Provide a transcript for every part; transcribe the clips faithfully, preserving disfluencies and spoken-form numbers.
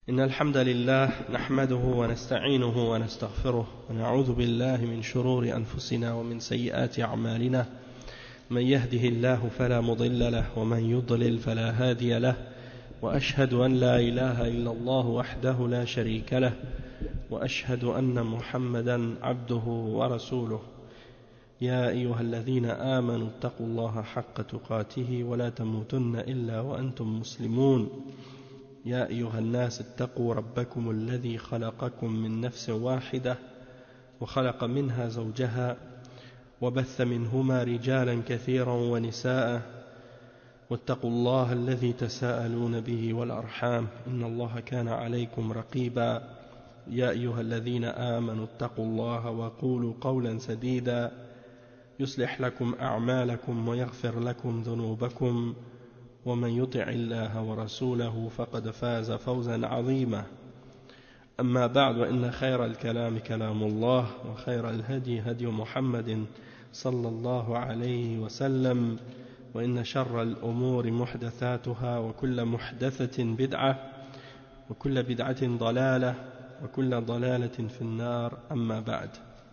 إن الحمد لله نحمده ونستعينه ونستغفره ونعوذ بالله من شرور أنفسنا ومن سيئات أعمالنا من يهده الله فلا مضل له ومن يضلل فلا هادي له وأشهد أن لا إله إلا الله وحده لا شريك له وأشهد أن محمدا عبده ورسوله يا أيها الذين آمنوا اتقوا الله حق تقاته ولا تموتن إلا وأنتم مسلمون يا أيها الناس اتقوا ربكم الذي خلقكم من نفس واحدة وخلق منها زوجها وبث منهما رجالا كثيرا ونساء واتقوا الله الذي تساءلون به والأرحام إن الله كان عليكم رقيبا يا أيها الذين آمنوا اتقوا الله وقولوا قولا سديدا يصلح لكم أعمالكم ويغفر لكم ذنوبكم ومن يطع الله ورسوله فقد فاز فوزا عظيما أما بعد وإن خير الكلام كلام الله وخير الهدي هدي محمد صلى الله عليه وسلم وإن شر الأمور محدثاتها وكل محدثة بدعة وكل بدعة ضلالة وكل ضلالة في النار أما بعد.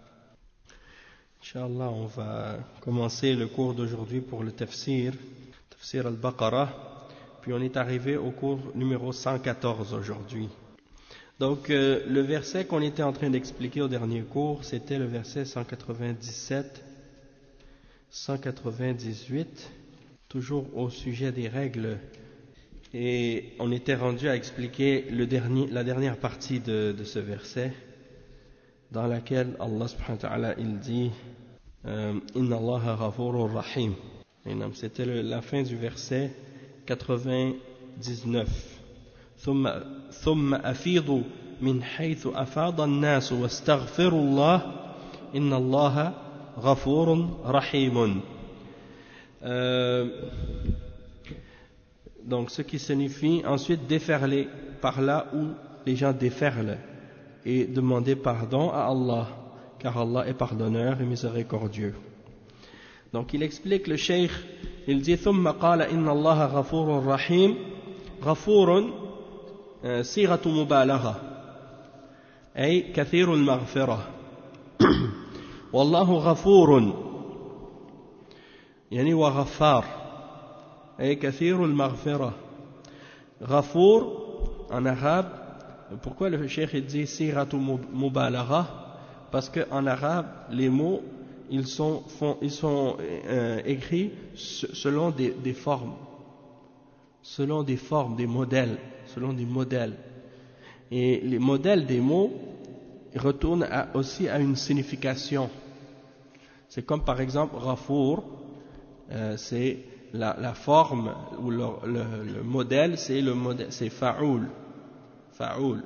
Inch'Allah, on va commencer le cours d'aujourd'hui pour le tafsir, tafsir al-Baqarah, puis on est arrivé au cours numéro cent quatorze aujourd'hui. Donc euh, le verset qu'on était en train d'expliquer au dernier cours, c'était le verset cent quatre-vingt-dix-sept, cent quatre-vingt-dix-huit, toujours au sujet des règles, et on était rendu à expliquer le dernier, la dernière partie de, de ce verset, dans laquelle Allah subhanahu wa ta'ala il dit Inna Allaha ghafurur rahim. C'était le, la fin du verset quatre-vingt-dix-neuf. ثم ثم أفيضوا من حيث أفاض الناس واستغفروا الله إن الله غفور رحيم. Donc ce qui signifie ensuite déferler par là où les gens déferlent et demander pardon à Allah, car Allah est pardonneur et miséricordieux. Donc il explique, le cheikh, il dit ثم قال إن الله غفور رحيم. غفور صيغة مبالغة أي كثير المغفرة. والله غفور يعني وغفار أي كثير المغفرة. غفور en arabe. Pourquoi le cheikh dit siratu mubalagha? Parce qu'en arabe, les mots, ils sont, font, ils sont euh, écrits selon des, des formes, selon des formes, des modèles, selon des modèles. Et les modèles des mots retournent à, aussi à une signification. C'est comme par exemple Ghafour, euh, c'est la, la forme ou le, le, le modèle, c'est le modèle, c'est Fa'oul. Fa'oul.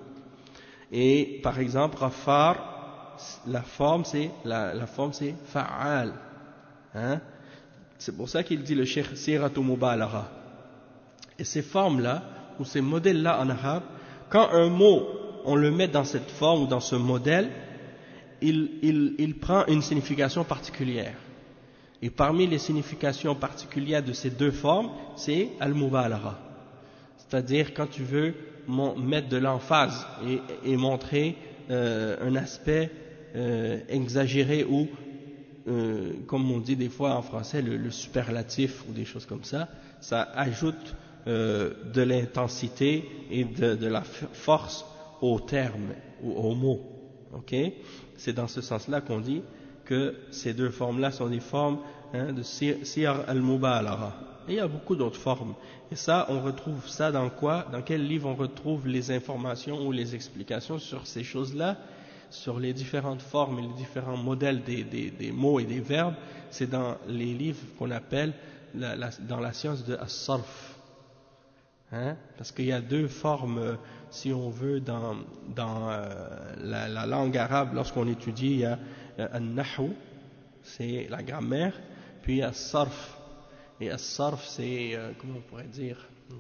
Et par exemple, Ghaffar, la forme c'est la, la forme c'est Fa'al. Hein? C'est pour ça qu'il dit le Cheikh Siratu Mubalagha. Et ces formes-là, ou ces modèles-là en arabe, quand un mot, on le met dans cette forme ou dans ce modèle, il, il, il prend une signification particulière. Et parmi les significations particulières de ces deux formes, c'est Al-Mubalagha. C'est-à-dire quand tu veux mettre de l'emphase et, et montrer euh, un aspect euh, exagéré ou, euh, comme on dit des fois en français, le, le superlatif ou des choses comme ça, ça ajoute euh, de l'intensité et de, de la force au terme ou au mot. Okay? C'est dans ce sens-là qu'on dit que ces deux formes-là sont des formes hein, de siyar al-mubalagha. Et il y a beaucoup d'autres formes. Et ça, on retrouve ça dans quoi? Dans quel livre on retrouve les informations ou les explications sur ces choses-là, sur les différentes formes et les différents modèles des, des, des mots et des verbes? C'est dans les livres qu'on appelle la, la, dans la science de as-sarf. Hein? Parce qu'il y a deux formes, si on veut, dans, dans euh, la, la langue arabe, lorsqu'on étudie, il y a an-nahw, c'est la grammaire, puis il y a as-sarf. Et as-sarf, c'est, euh, comment on pourrait dire,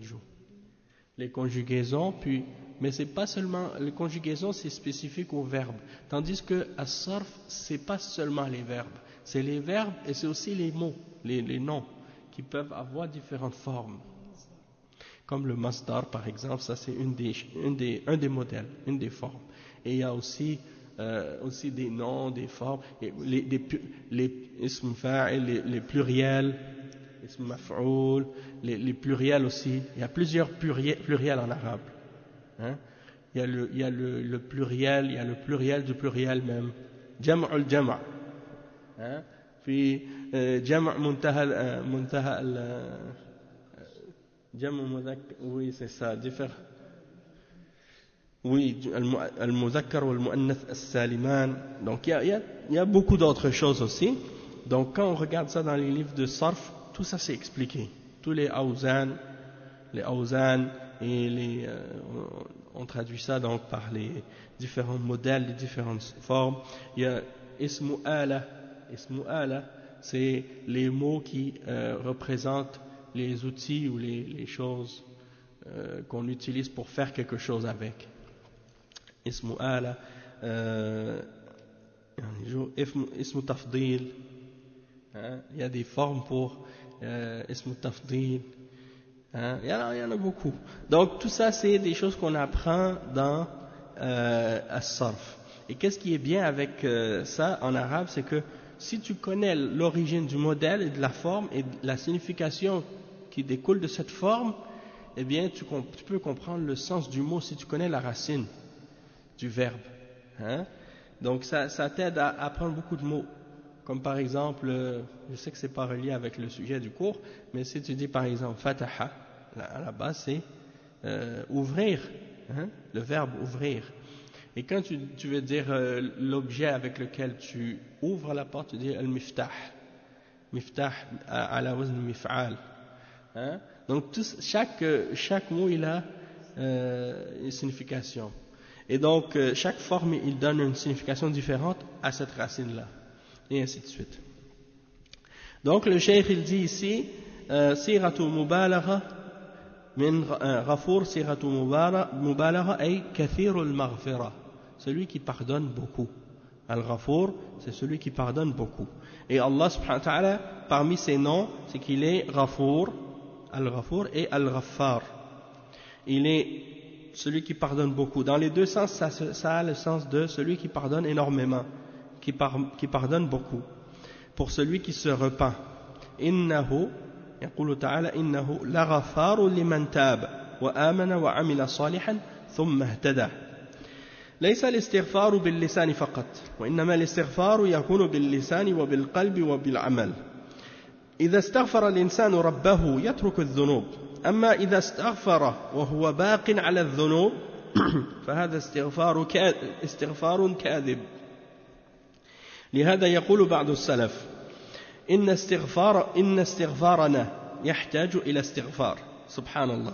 les conjugaisons, puis, mais c'est pas seulement, les conjugaisons c'est spécifique aux verbes, tandis que as-sarf, c'est pas seulement les verbes, c'est les verbes et c'est aussi les mots, les, les noms, qui peuvent avoir différentes formes. comme le masdar par exemple, ça c'est une des, une des, un des modèles, une des formes. Et il y a aussi, euh, aussi des noms, des formes, et les, les, les ism fa'il, les, les pluriels, ism maf'oul, les, les pluriels aussi. Il y a plusieurs pluriels, pluriels en arabe. Hein? Il y a, le, il y a le, le pluriel, il y a le pluriel du pluriel même. Jam'ul jama'. Hein? Puis jama' muntaha, muntaha al, jama' mudhakkar, oui c'est ça, différent. Oui, al-muzakkar ou al-mu'annath as-saliman. Donc il y a, il y a, il y a beaucoup d'autres choses aussi. Donc quand on regarde ça dans les livres de sarf, tout ça c'est expliqué. Tous les awzan, les awzan et les, euh, on, on traduit ça donc par les différents modèles, les différentes formes. Il y a ismu ala, ismu ala, c'est les mots qui euh, représentent les outils ou les, les choses euh, qu'on utilise pour faire quelque chose avec. Ismu ala, euh, ismu tafdil, hein, il y a des formes pour euh, ismu tafdil, hein, il, y en a, il y en a beaucoup. Donc tout ça c'est des choses qu'on apprend dans euh, as-sarf. Et qu'est-ce qui est bien avec euh, ça en arabe, c'est que si tu connais l'origine du modèle et de la forme et de la signification qui découle de cette forme, eh bien tu, tu peux comprendre le sens du mot si tu connais la racine du verbe. Hein? Donc ça, ça t'aide à apprendre beaucoup de mots. Comme par exemple, euh, je sais que c'est pas relié avec le sujet du cours, mais si tu dis par exemple fataha, à la base c'est euh, ouvrir, hein? Le verbe ouvrir. Et quand tu, tu veux dire euh, l'objet avec lequel tu ouvres la porte, tu dis al-miftah. Miftah à la wazn mif'al. Hein? Donc tout, chaque, chaque mot il a euh, une signification. Et donc euh, chaque forme il donne une signification différente à cette racine-là. Et ainsi de suite. Donc le cheikh il dit ici siratu mubalagha min ghafour siratu mubalagha ay kathirul maghfira, celui qui pardonne beaucoup. Al-Ghafour, c'est celui qui pardonne beaucoup. Et Allah subhanahu wa ta'ala, parmi ses noms, c'est qu'il est Ghafour, Al-Ghafour et Al-Ghaffar. Il est celui qui pardonne beaucoup. Dans les deux sens, ça, ça a le sens de celui qui pardonne énormément, qui, par, qui pardonne beaucoup. Pour celui qui se repent. Innahu, yaqulu ta'ala, innahu la ghafaru liman tab wa amana wa amila salihan thumma ihtada. ليس الاستغفار باللسان فقط وإنما الاستغفار يكون باللسان وبالقلب وبالعمل. إذا استغفر الإنسان ربه يترك الذنوب، أما إذا استغفر وهو باق على الذنوب فهذا استغفار استغفار كاذب. لهذا يقول بعض السلف إن استغفار إن استغفارنا يحتاج إلى استغفار. سبحان الله.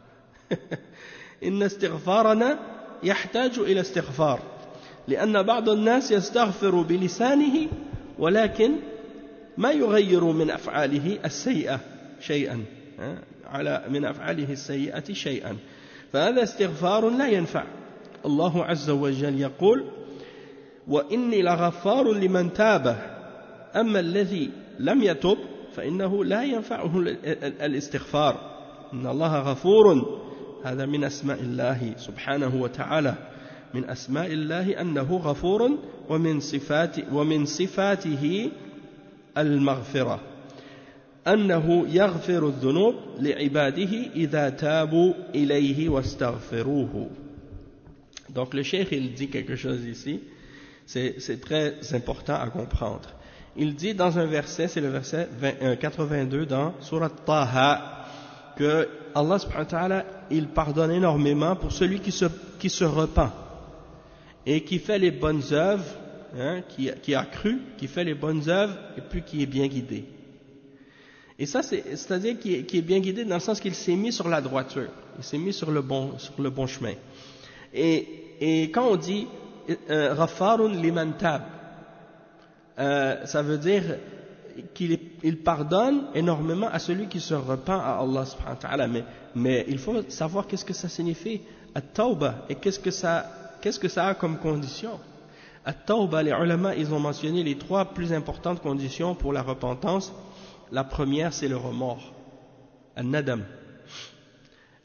إن استغفارنا يحتاج إلى استغفار لأن بعض الناس يستغفر بلسانه ولكن ما يغير من أفعاله السيئة شيئا على من أفعاله السيئة شيئا، فهذا استغفار لا ينفع. الله عز وجل يقول وإني لغفار لمن تاب، أما الذي لم يتب فإنه لا ينفعه الاستغفار. إن الله غفور، هذا من أسماء الله سبحانه وتعالى، من أسماء الله أنه غفور، ومن صفات ومن صفاته المغفرة، أنه يغفر الذنوب لعباده إذا تابوا إليه واستغفروه. Donc le cheikh il dit quelque chose ici, c'est, c'est très important à comprendre. Il dit dans un verset, c'est le verset quatre-vingt-deux dans Surat Taha, que Allah subhanahu wa ta'ala, il pardonne énormément pour celui qui se, qui se repent et qui fait les bonnes œuvres, hein, qui, qui a cru, qui fait les bonnes œuvres et puis qui est bien guidé. Et ça, c'est, c'est-à-dire qui est, qui est bien guidé dans le sens qu'il s'est mis sur la droiture, il s'est mis sur le bon, sur le bon chemin. Et, et quand on dit Ghafarun liman tab, euh, ça veut dire qu'il il pardonne énormément à celui qui se repent à Allah subhanahu wa ta'ala, mais, mais il faut savoir qu'est-ce que ça signifie at-tawbah et qu'est-ce que ça, qu'est-ce que ça a comme condition. At-tawbah, les ulama ils ont mentionné les trois plus importantes conditions pour la repentance. La première c'est le remords, an-nadam.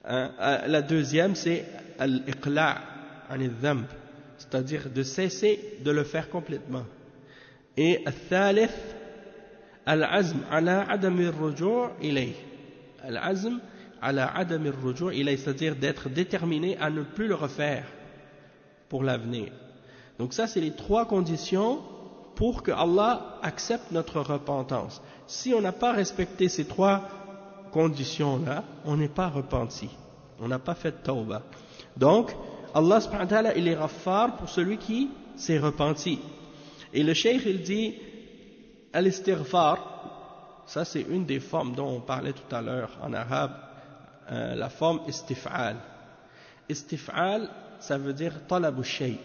Hein, la deuxième, c'est al-iqla' an al-dhanb, c'est-à-dire de cesser de le faire complètement. Et al-thalith, al-azm ala adam al-ruju' ilayh. Al-azm ala adam al-ruju' ilayh, c'est-à-dire d'être déterminé à ne plus le refaire pour l'avenir. Donc ça, c'est les trois conditions pour que Allah accepte notre repentance. Si on n'a pas respecté ces trois conditions-là, on n'est pas repenti. On n'a pas fait tawbah. Donc, Allah subhanahu wa ta'ala, il est ghaffar pour celui qui s'est repenti. Et le cheikh, il dit, al-istighfar, ça c'est une des formes dont on parlait tout à l'heure en arabe, euh, la forme istif'al. Istif'al, ça veut dire talabu shay.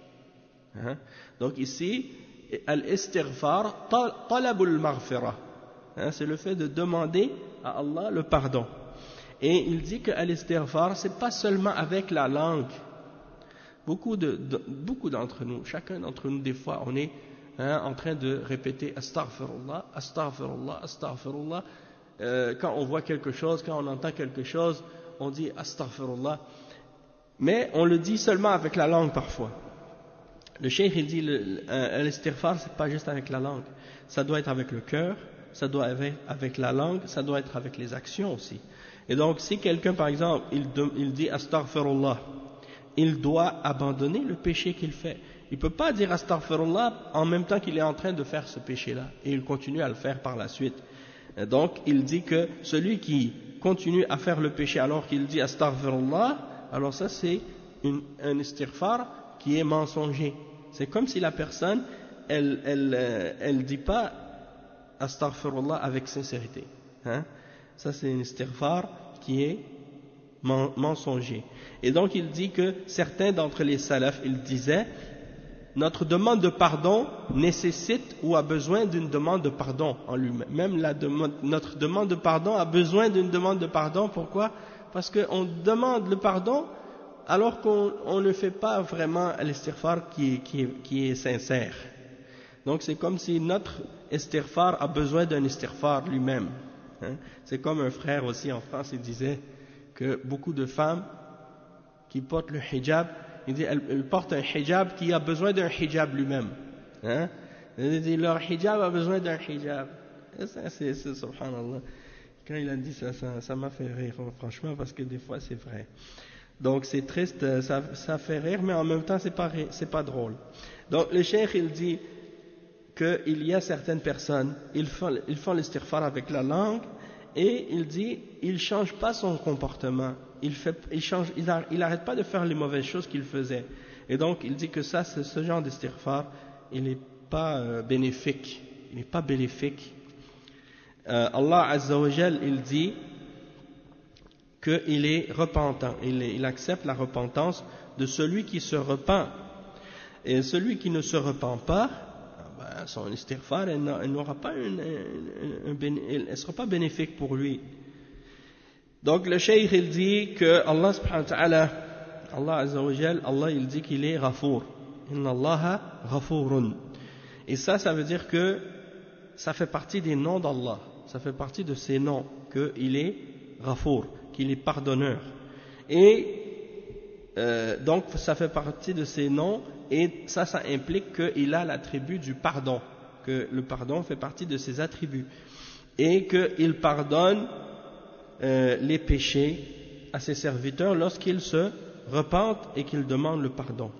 Hein? Donc ici, al-istighfar, talabu al-maghfirah. Hein, c'est le fait de demander à Allah le pardon. Et il dit que al-istighfar, c'est pas seulement avec la langue. Beaucoup de, de beaucoup d'entre nous, chacun d'entre nous, des fois, on est hein, en train de répéter astaghfirullah, astaghfirullah, astaghfirullah. Euh, quand on voit quelque chose, quand on entend quelque chose, on dit astaghfirullah. Mais on le dit seulement avec la langue parfois. Le cheikh, il dit l'istighfar, c'est pas juste avec la langue. Ça doit être avec le cœur, ça doit être avec la langue, ça doit être avec les actions aussi. Et donc, si quelqu'un, par exemple, il, il dit astaghfirullah, il doit abandonner le péché qu'il fait. Il ne peut pas dire astaghfirullah en même temps qu'il est en train de faire ce péché-là. Et il continue à le faire par la suite. Et donc, il dit que celui qui continue à faire le péché alors qu'il dit astaghfirullah, alors ça c'est une, un istighfar qui est mensonger. C'est comme si la personne, elle elle, euh, elle dit pas astaghfirullah avec sincérité. Hein? Ça c'est un istighfar qui est mensonger. Et donc il dit que certains d'entre les salafs, ils disaient, notre demande de pardon nécessite ou a besoin d'une demande de pardon en lui-même. Même la demande, notre demande de pardon a besoin d'une demande de pardon. Pourquoi? Parce qu'on demande le pardon alors qu'on on ne fait pas vraiment l'istighfar qui, qui, qui est sincère. Donc c'est comme si notre istighfar a besoin d'un istighfar lui-même. Hein? C'est comme un frère aussi en France, il disait que beaucoup de femmes qui portent le hijab, il dit elles, elles portent un hijab qui a besoin d'un hijab lui-même. Hein? Il dit leur hijab a besoin d'un hijab. Et ça, c'est, c'est subhanallah. Quand il a dit ça, ça, ça m'a fait rire, franchement, parce que des fois c'est vrai. Donc c'est triste, ça, ça fait rire, mais en même temps c'est pas, c'est pas drôle. Donc le cheikh il dit qu'il y a certaines personnes, ils font, ils font l'istighfar avec la langue, et il dit, il ne change pas son comportement, il fait, il change, il n'arrête pas de faire les mauvaises choses qu'il faisait. Et donc il dit que ça, c'est ce genre d'istighfar, il n'est pas euh, bénéfique, il n'est pas bénéfique. Euh, Allah Azza wa Jal, il dit qu'il est repentant, il, est, il accepte la repentance de celui qui se repent. Et celui qui ne se repent pas, ben, son istighfar, elle n'aura pas une, une, une, une, elle sera pas bénéfique pour lui. Donc le cheikh il dit que Allah subhanahu wa ta'ala, Allah Azza wa Jal, Allah il dit qu'il est ghafour. Inna Allaha ghafurun. Et ça, ça veut dire que ça fait partie des noms d'Allah. Ça fait partie de ses noms, qu'il est ghafour, qu'il est pardonneur. Et euh, donc ça fait partie de ses noms, et ça, ça implique qu'il a l'attribut du pardon, que le pardon fait partie de ses attributs, et qu'il pardonne euh, les péchés à ses serviteurs lorsqu'ils se repentent et qu'ils demandent le pardon.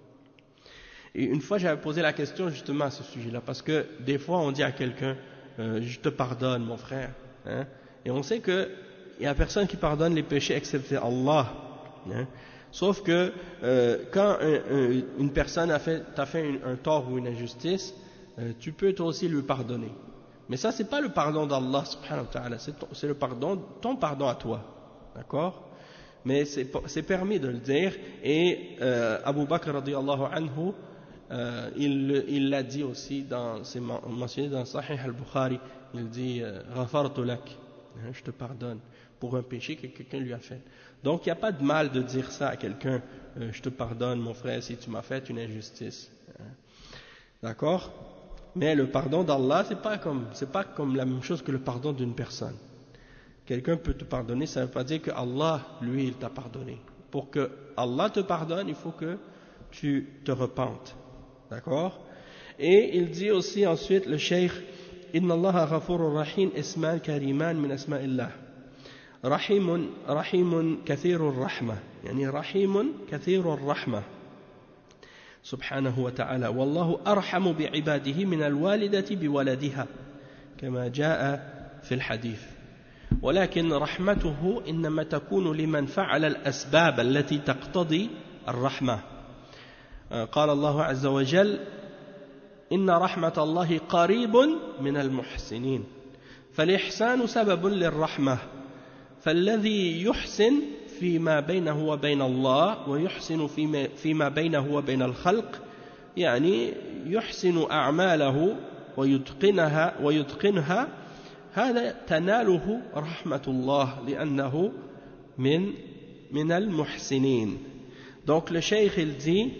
Et une fois j'avais posé la question justement à ce sujet-là, parce que des fois on dit à quelqu'un euh, je te pardonne mon frère, hein, et on sait qu'il n'y a personne qui pardonne les péchés excepté Allah, hein. Sauf que euh, quand un, un, une personne a fait, t'a fait un, un tort ou une injustice, euh, tu peux toi aussi lui pardonner. Mais ça c'est pas le pardon d'Allah subhanahu wa ta'ala, c'est, ton, c'est le pardon, ton pardon à toi, d'accord? Mais c'est, c'est permis de le dire, et euh, Abu Bakr radiyallahu anhu, euh, il, il l'a dit aussi, dans, c'est mentionné dans Sahih al-Bukhari, il dit « Ghafartu lak », je te pardonne, pour un péché que quelqu'un lui a fait. Donc il n'y a pas de mal de dire ça à quelqu'un, euh, je te pardonne mon frère si tu m'as fait une injustice. D'accord? Mais le pardon d'Allah, c'est pas comme, c'est pas comme la même chose que le pardon d'une personne. quelqu'un peut te pardonner, ça ne veut pas dire que Allah, lui, il t'a pardonné. Pour que Allah te pardonne, il faut que tu te repentes. D'accord? Et il dit aussi ensuite, le cheikh, Inna Allah ghafurur rahim isman kariman min asma'illah. Rahimun, rahimun kathirur rahma. Yani rahimun kathirur rahma. Subhanahu wa ta'ala. Wallahu arhamu bi'ibadihi min al-walidati biwaladiha. Kama jaa fi al-hadith. ولكن رحمته إنما تكون لمن فعل الأسباب التي تقتضي الرحمة. قال الله عز وجل إن رحمة الله قريب من المحسنين فالإحسان سبب للرحمة فالذي يحسن فيما بينه وبين الله ويحسن فيما, فيما بينه وبين الخلق يعني يحسن أعماله ويتقنها ويتقنها هذا تناله رحمة الله لأنه من من المحسنين. Donc le cheikh il dit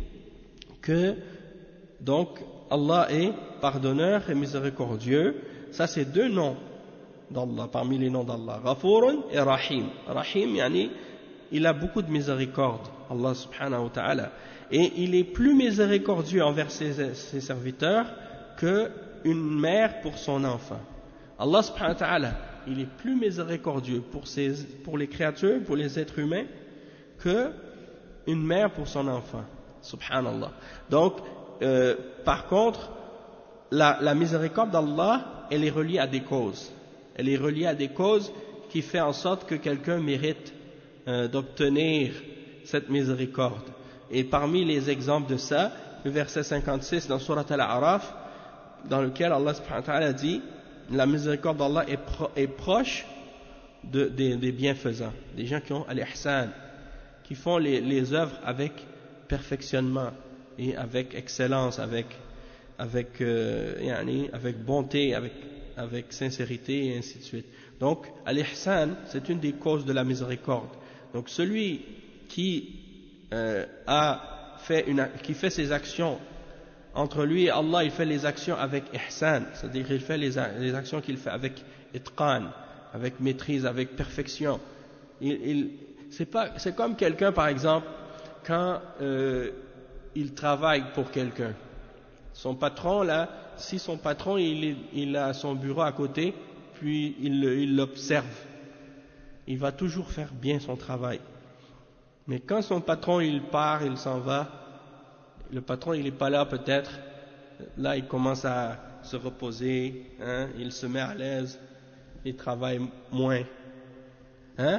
que donc Allah est pardonneur et miséricordieux. Ça c'est deux noms d'Allah parmi les noms d'Allah. Ghafurun et Rahim. Rahim yani il a beaucoup de miséricorde, Allah subhanahu wa ta'ala, et il est plus miséricordieux envers ses, ses serviteurs que une mère pour son enfant. Allah subhanahu wa ta'ala, il est plus miséricordieux pour, ses, pour les créatures, pour les êtres humains, que une mère pour son enfant. Subhanallah. Donc, euh, par contre, la, la miséricorde d'Allah, elle est reliée à des causes. Elle est reliée à des causes qui font en sorte que quelqu'un mérite euh, d'obtenir cette miséricorde. Et parmi les exemples de ça, le verset cinquante-six dans Surat Al-A'raf, dans lequel Allah subhanahu wa ta'ala dit la miséricorde d'Allah est, pro, est proche de, de, des bienfaisants, des gens qui ont al-ihsan, qui font les, les œuvres avec perfectionnement et avec excellence, avec, avec, euh, yani, avec bonté, avec, avec sincérité et ainsi de suite. Donc, al-ihsan, c'est une des causes de la miséricorde. Donc, celui qui, euh, a fait une, qui fait ses actions entre lui et Allah, il fait les actions avec ihsan, c'est-à-dire qu'il fait les, les actions qu'il fait avec itqan, avec maîtrise, avec perfection. Il, il, c'est, pas, c'est comme quelqu'un, par exemple, quand euh, il travaille pour quelqu'un. Son patron, là, si son patron, il, il a son bureau à côté, puis il, il l'observe, il va toujours faire bien son travail. Mais quand son patron, il part, il s'en va, le patron il n'est pas là peut-être, là il commence à se reposer, hein, il se met à l'aise, il travaille moins. Hein?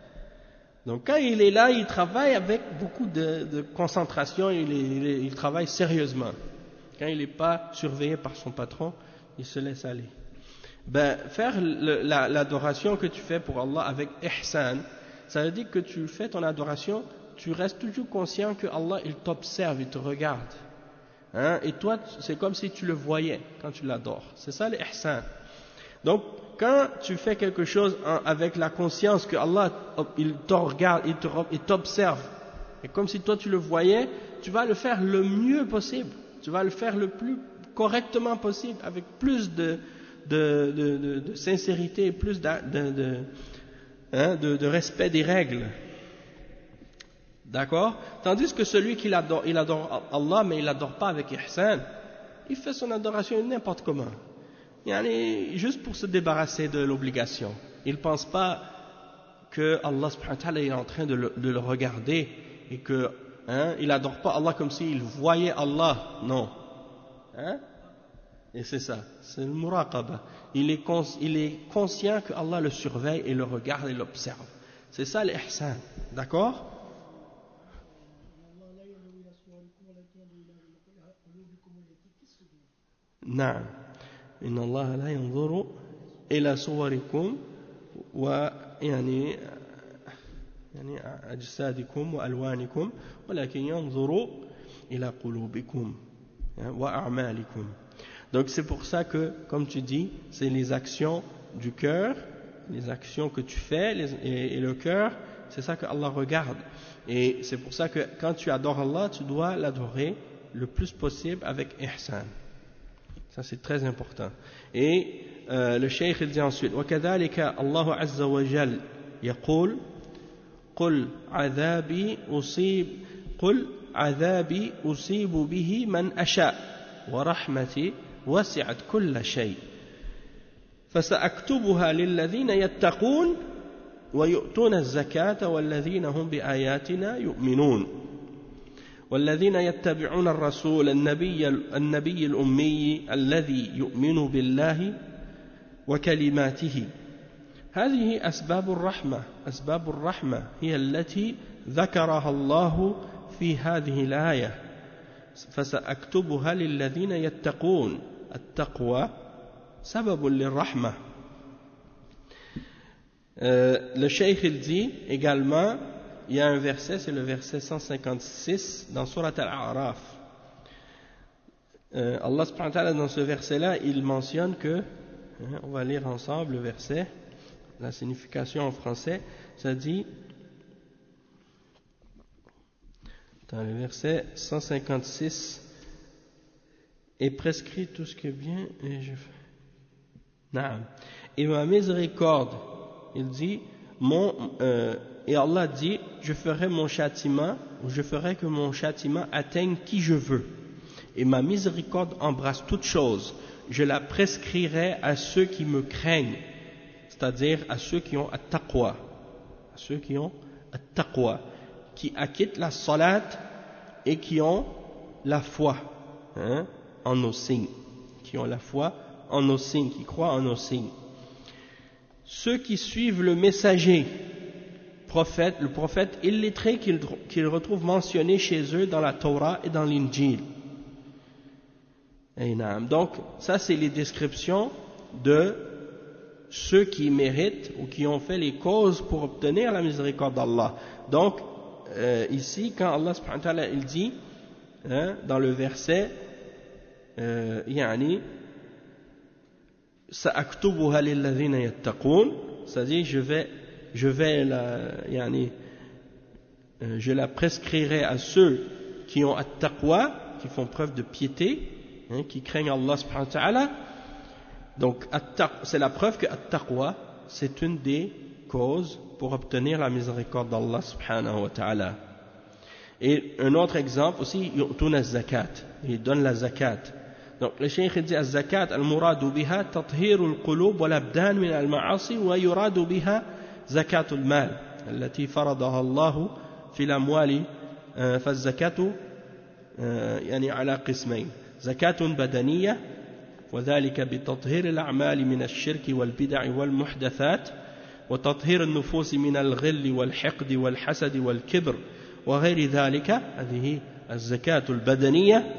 Donc quand il est là, il travaille avec beaucoup de, de concentration, il, est, il, est, il travaille sérieusement. Quand il n'est pas surveillé par son patron, il se laisse aller. Ben, faire le, la, l'adoration que tu fais pour Allah avec ihsan, ça veut dire que tu fais ton adoration, tu restes toujours conscient que Allah il t'observe, il te regarde, hein? Et toi c'est comme si tu le voyais quand tu l'adores. C'est ça l'ihsan. Donc quand tu fais quelque chose avec la conscience que Allah il te regarde, il, te, il t'observe, et comme si toi tu le voyais, tu vas le faire le mieux possible, tu vas le faire le plus correctement possible, avec plus de, de, de, de, de sincérité, plus de, de, de, hein, de, de respect des règles. D'accord? Tandis que celui qui adore, il adore Allah, mais il n'adore pas avec ihsan, il fait son adoration n'importe comment. Yani, juste pour se débarrasser de l'obligation. Il ne pense pas que Allah subhanahu wa ta'ala est en train de le, de le regarder et que, hein, il n'adore pas Allah comme s'il voyait Allah. Non. Hein? Et c'est ça. C'est le muraqaba. Il est, cons, il est conscient que Allah le surveille et le regarde et l'observe. C'est ça l'ihsan. D'accord? نعم إن الله لا ينظر إلى صوركم ويعني يعني أجسادكم وألوانكم ولكن ينظر إلى قلوبكم وأعمالكم. Donc c'est pour ça que, comme tu dis, c'est les actions du cœur, les actions que tu fais les, et, et le cœur, c'est ça que Allah regarde. Et c'est pour ça que quand tu adores Allah, tu dois l'adorer le plus possible avec ihsan. Ça c'est très important. Et euh, le cheikh il dit ensuite وكذلك الله عز وجل يقول قل عذابي أصيب قل عذابي أصيب به من أشاء ورحمتي وسعت كل شيء فسأكتبها للذين يتقون ويؤتون الزكاة والذين هم بآياتنا يؤمنون والذين يتبعون الرسول النبي النبي الأمي الذي يؤمن بالله وكلماته. هذه أسباب الرحمة أسباب الرحمة هي التي ذكرها الله في هذه الآية فسأكتبها للذين يتقون. التقوى سبب للرحمة. Euh, le cheikh il dit également, il y a un verset, c'est le verset cent cinquante-six dans Surat Al-A'raf. Euh, Allah subhanahu wa ta'ala dans ce verset-là, il mentionne que, hein, on va lire ensemble le verset, la signification en français, ça dit, dans le verset cent cinquante-six, et prescrit tout ce qui est bien, et je fais. Naam. Et ma miséricorde, il dit, mon, euh, et Allah dit, je ferai mon châtiment, ou je ferai que mon châtiment atteigne qui je veux. Et ma miséricorde embrasse toute chose. Je la prescrirai à ceux qui me craignent, c'est-à-dire à ceux qui ont at-taqwa, à ceux qui ont at-taqwa, qui acquittent la salat et qui ont la foi, hein, en nos signes, qui ont la foi en nos signes, qui croient en nos signes. Ceux qui suivent le messager, prophète, le prophète illettré qu'ils qu'ils retrouvent mentionné chez eux dans la Torah et dans l'Injil. Donc, ça c'est les descriptions de ceux qui méritent ou qui ont fait les causes pour obtenir la miséricorde d'Allah. Donc, euh, ici, quand Allah subhanahu wa ta'ala il dit, hein, dans le verset, euh, yani, سأكتبها للذين يتقون, c'est-à-dire je vais, je vais la, yani, euh, je la prescrirai à ceux qui ont at-taqwa, qui font preuve de piété, hein, qui craignent Allah subhanahu wa ta'ala. Donc c'est la preuve que at-taqwa c'est une des causes pour obtenir la miséricorde d'Allah subhanahu wa ta'ala. Et un autre exemple aussi, yu'tuna az-zakat, ils donnent la zakat. Donc le cheikh dit az-zakat al-muradu biha tathhir al-qulub wal-abdan min al-ma'asi wa yuradu biha zakat al-mal التي فرضها الله في الأموال فالزكاة يعني على قسمين زكاة بدنية وذلك بتطهير الأعمال من الشرك والبدع والمحدثات وتطهير النفوس من الغل والحقد والحسد والكبر وغير ذلك. هذه الزكاة البدنية.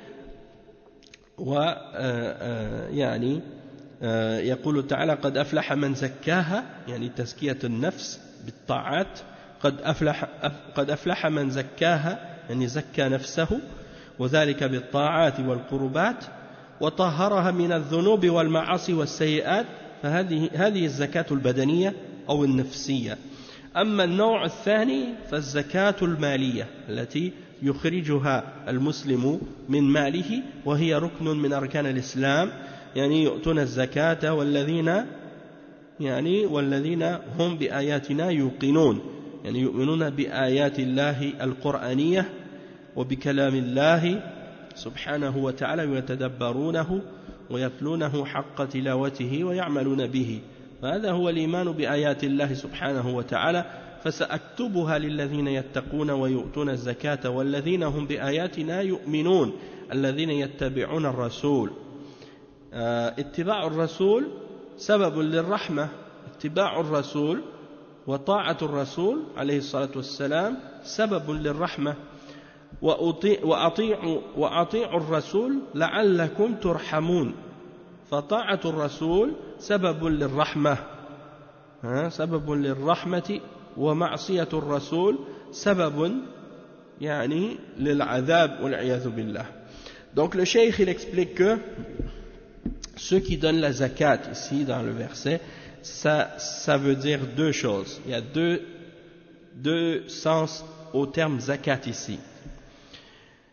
ويعني يقول تعالى قد أفلح من زكاها يعني تزكية النفس بالطاعات قد أفلح قد أفلح من زكاها يعني زكى نفسه وذلك بالطاعات والقربات وطهرها من الذنوب والمعاصي والسيئات. فهذه هذه الزكاة البدنية أو النفسية. أما النوع الثاني فالزكاة المالية التي يخرجها المسلم من ماله وهي ركن من أركان الإسلام يعني يؤتون الزكاة والذين يعني والذين هم بآياتنا يوقنون يعني يؤمنون بآيات الله القرآنية وبكلام الله سبحانه وتعالى ويتدبرونه ويتلونه حق تلاوته ويعملون به. فهذا هو الإيمان بآيات الله سبحانه وتعالى. فسأكتبها للذين يتقون ويؤتون الزكاة والذين هم بآياتنا يؤمنون الذين يتبعون الرسول. اتباع الرسول سبب للرحمة. اتباع الرسول وطاعة الرسول عليه الصلاة والسلام سبب للرحمة. وأطيعوا, وأطيعوا الرسول لعلكم ترحمون. فطاعة الرسول سبب للرحمة سبب للرحمة ومعصية الرسول سبب يعني للعذاب والعياذ بالله. Donc le cheikh il explique que ceux qui donnent la zakat ici dans le verset, ça, ça veut dire deux choses. Il y a deux, deux sens au terme zakat ici.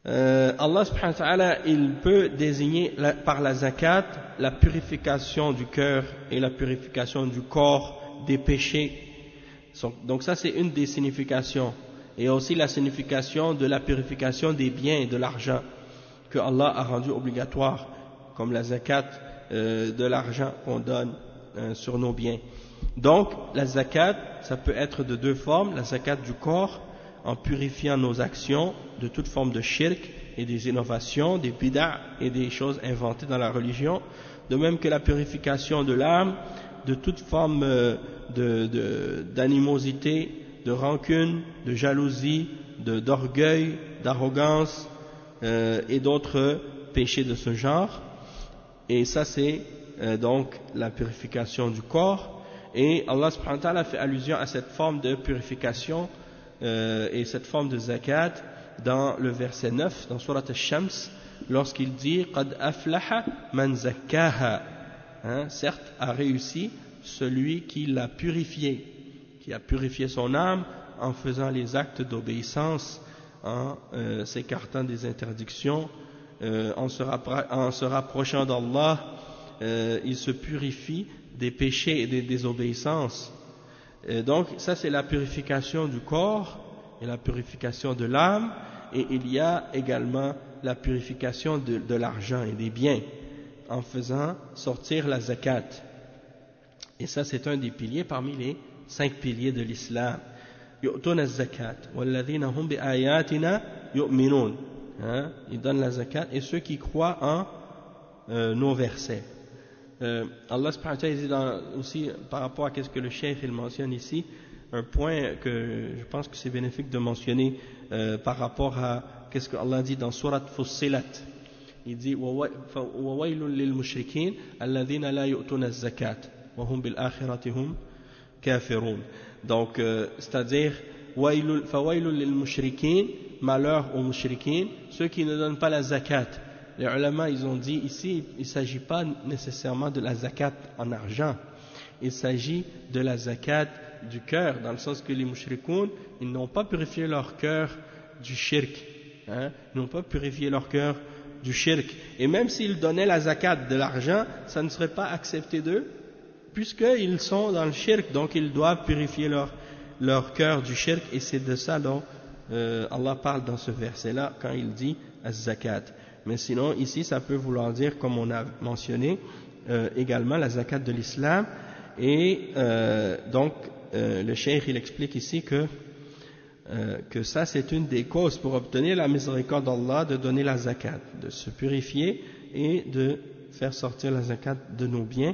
euh, Allah subhanahu wa ta'ala, il peut désigner la, par la zakat la purification du cœur et la purification du corps des péchés. Donc ça c'est une des significations. Et aussi la signification de la purification des biens et de l'argent que Allah a rendu obligatoire, comme la zakat euh, de l'argent qu'on donne euh, sur nos biens. Donc la zakat, ça peut être de deux formes, la zakat du corps, en purifiant nos actions de toute forme de shirk et des innovations, des bid'a et des choses inventées dans la religion, de même que la purification de l'âme de toute forme euh, de, de, d'animosité, de rancune, de jalousie, de, d'orgueil, d'arrogance euh, et d'autres péchés de ce genre. Et ça c'est euh, donc la purification du corps. Et Allah subhanahu wa ta'ala fait allusion à cette forme de purification euh, et cette forme de zakat dans le verset neuf, dans Surat Ash-Shams, lorsqu'il dit « Qad aflaha man zakkaha » hein, certes a réussi celui qui l'a purifié, qui a purifié son âme en faisant les actes d'obéissance, en euh, s'écartant des interdictions, euh, en, se en se rapprochant d'Allah, euh, il se purifie des péchés et des désobéissances. Et donc ça c'est la purification du corps et la purification de l'âme, et il y a également la purification de, de l'argent et des biens en faisant sortir la zakat. Et ça c'est un des piliers parmi les cinq piliers de l'islam. Yu'tuna az-zakat walladhina hum bi ayatina yu'minun. Ils donnent la zakat et ceux qui croient en euh, nos versets. Euh, Allah subhanahu wa ta'ala dit dans, aussi par rapport à ce que le cheikh il mentionne ici, un point que je pense que c'est bénéfique de mentionner euh, par rapport à qu'est-ce que Allah dit dans Surat Fussilat. Il dit wa waylun lil mushrikin alladhina la yu'tuna az-zakat wa hum bil akhirati hum kafirun. Donc euh, c'est-à-dire fa waylun lil mushrikin, malheur aux mushrikin, ceux qui ne donnent pas la zakat. Les ulama, ils ont dit ici, il ne s'agit pas nécessairement de la zakat en argent, il s'agit de la zakat du cœur, dans le sens que les mushrikoun, ils n'ont pas purifié leur cœur du shirk, hein, ils n'ont pas purifié leur cœur du shirk, et même s'ils donnaient la zakat de l'argent, ça ne serait pas accepté d'eux, puisqu'ils sont dans le shirk, donc ils doivent purifier leur, leur cœur du shirk, et c'est de ça dont euh, Allah parle dans ce verset-là, quand il dit az-zakat. Mais sinon, ici, ça peut vouloir dire, comme on a mentionné, euh, également la zakat de l'islam. Et euh, donc, euh, le cheikh, il explique ici que, euh, que ça, c'est une des causes pour obtenir la miséricorde d'Allah, de donner la zakat, de se purifier et de faire sortir la zakat de nos biens.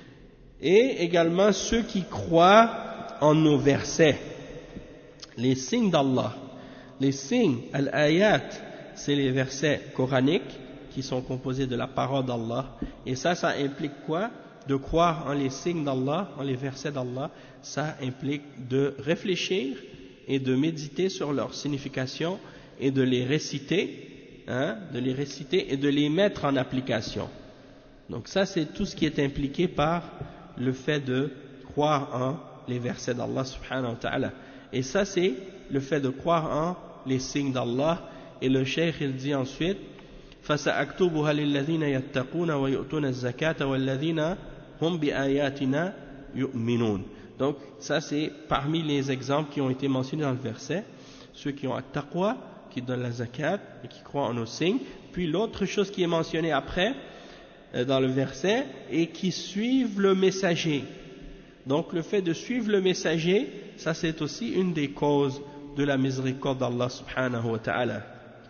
Et également ceux qui croient en nos versets, les signes d'Allah, les signes, al-ayat, c'est les versets coraniques qui sont composés de la parole d'Allah. Et ça, ça implique quoi? De croire en les signes d'Allah, en les versets d'Allah. Ça implique de réfléchir et de méditer sur leur signification et de les réciter, hein, de les réciter et de les mettre en application. Donc ça, c'est tout ce qui est impliqué par le fait de croire en les versets d'Allah subhanahu wa ta'ala. Et ça, c'est le fait de croire en les signes d'Allah. Et le cheikh il dit ensuite فَسَأَكْتُبُهَا لِلَّذِينَ يَتَّقُونَ وَيُؤْتُونَ الزَّكَاةَ وَالَّذِينَ هُمْ بِآيَاتِنَا يُؤْمِنُونَ. Donc ça c'est parmi les exemples qui ont été mentionnés dans le verset, ceux qui ont at-taqwa, qui donnent la zakat et qui croient en nos signes. Puis l'autre chose qui est mentionnée après euh, dans le verset, et qui suivent le messager. Donc le fait de suivre le messager, ça c'est aussi une des causes de la miséricorde d'Allah subhanahu wa ta'ala.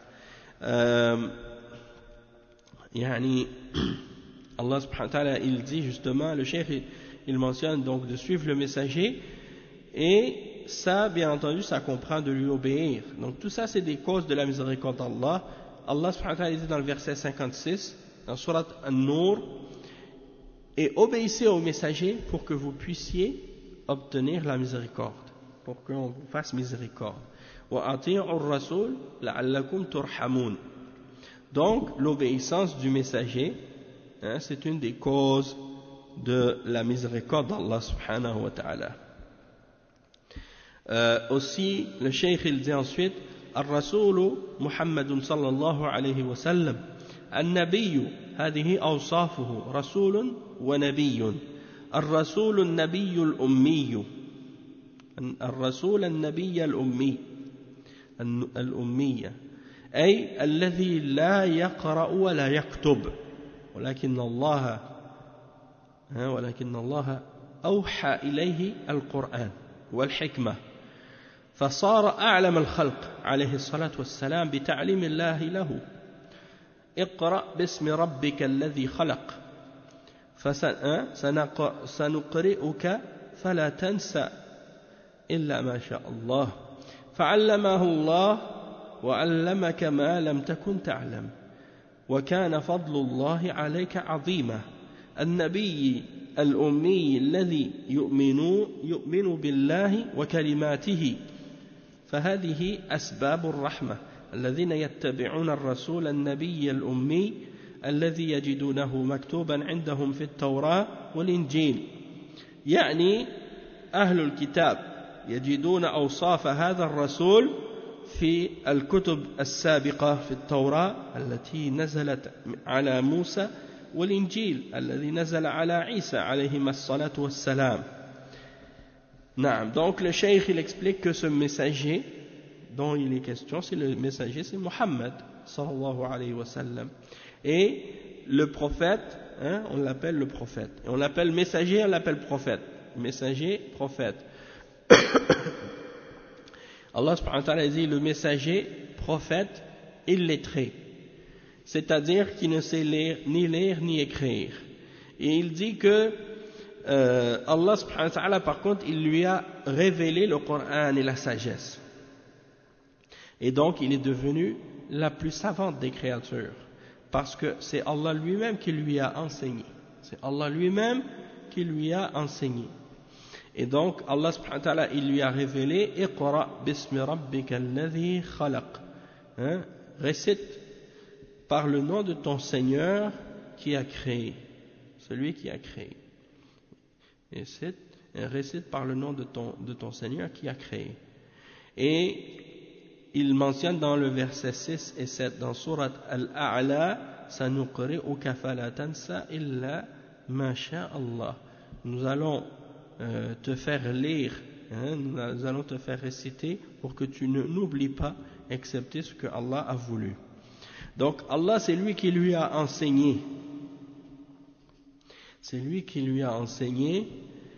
Euh, yani, Allah subhanahu wa ta'ala, il dit justement, le cheikh, il, il mentionne donc de suivre le messager, et ça, bien entendu, ça comprend de lui obéir. Donc tout ça, c'est des causes de la miséricorde d'Allah. Allah subhanahu wa ta'ala dit dans le verset cinquante-six, dans Surat An-Nur, et obéissez au messager pour que vous puissiez obtenir la miséricorde, pour qu'on vous fasse miséricorde. Donc l'obéissance du messager, hein, c'est une des causes de la miséricorde d'Allah subhanahu wa ta'ala. Euh, aussi le cheikh il dit ensuite الرسول محمد صلى الله عليه وسلم. النبي هذه أوصافه رسول ونبي. الرسول النبي الأمي، الرسول النبي الأمي الأمية، أي الذي لا يقرأ ولا يكتب، ولكن الله ولكن الله أوحى إليه القرآن والحكمة، فصار أعلم الخلق عليه الصلاة والسلام بتعليم الله له. اقرأ باسم ربك الذي خلق فسنقرئك فلا تنسى إلا ما شاء الله، فعلمه الله وعلمك ما لم تكن تعلم وكان فضل الله عليك عظيما. النبي الأمي الذي يؤمن يؤمن بالله وكلماته، فهذه أسباب الرحمة. الذين يتبعون الرسول النبي الأمي الذي يجدونه مكتوبا عندهم في التوراة والإنجيل، يعني أهل الكتاب يجدون أوصاف هذا الرسول في الكتب السابقة في التوراة التي نزلت على موسى، والإنجيل الذي نزل على عيسى عليهما الصلاة والسلام. نعم. Donc le cheikh il explique que ce messager dont il est question, c'est le messager, c'est Mohammed sallallahu alayhi wa sallam. Et le prophète, hein, on l'appelle le prophète. Et on l'appelle messager, on l'appelle prophète. Messager, prophète. Allah subhanahu wa ta'ala dit le messager, prophète, illettré. C'est-à-dire qui ne sait lire, ni lire ni écrire. Et il dit que euh, Allah subhanahu wa ta'ala, par contre, il lui a révélé le Coran et la sagesse. Et donc, il est devenu la plus savante des créatures. Parce que c'est Allah lui-même qui lui a enseigné. C'est Allah lui-même qui lui a enseigné. Et donc, Allah subhanahu wa ta'ala, il lui a révélé Iqra bismi rabbika alladhi khalaq. Hein? Récite par le nom de ton Seigneur qui a créé. Celui qui a créé. Récite, récite par le nom de ton, de ton Seigneur qui a créé. Et il mentionne dans le verset six et sept dans Surat Al-A'la, Sanuqri'uka fala tansa illa ma sha Allah. Nous allons euh, te faire lire, hein, nous allons te faire réciter pour que tu ne n'oublies pas, excepté ce que Allah a voulu. Donc Allah, c'est lui qui lui a enseigné. C'est lui qui lui a enseigné,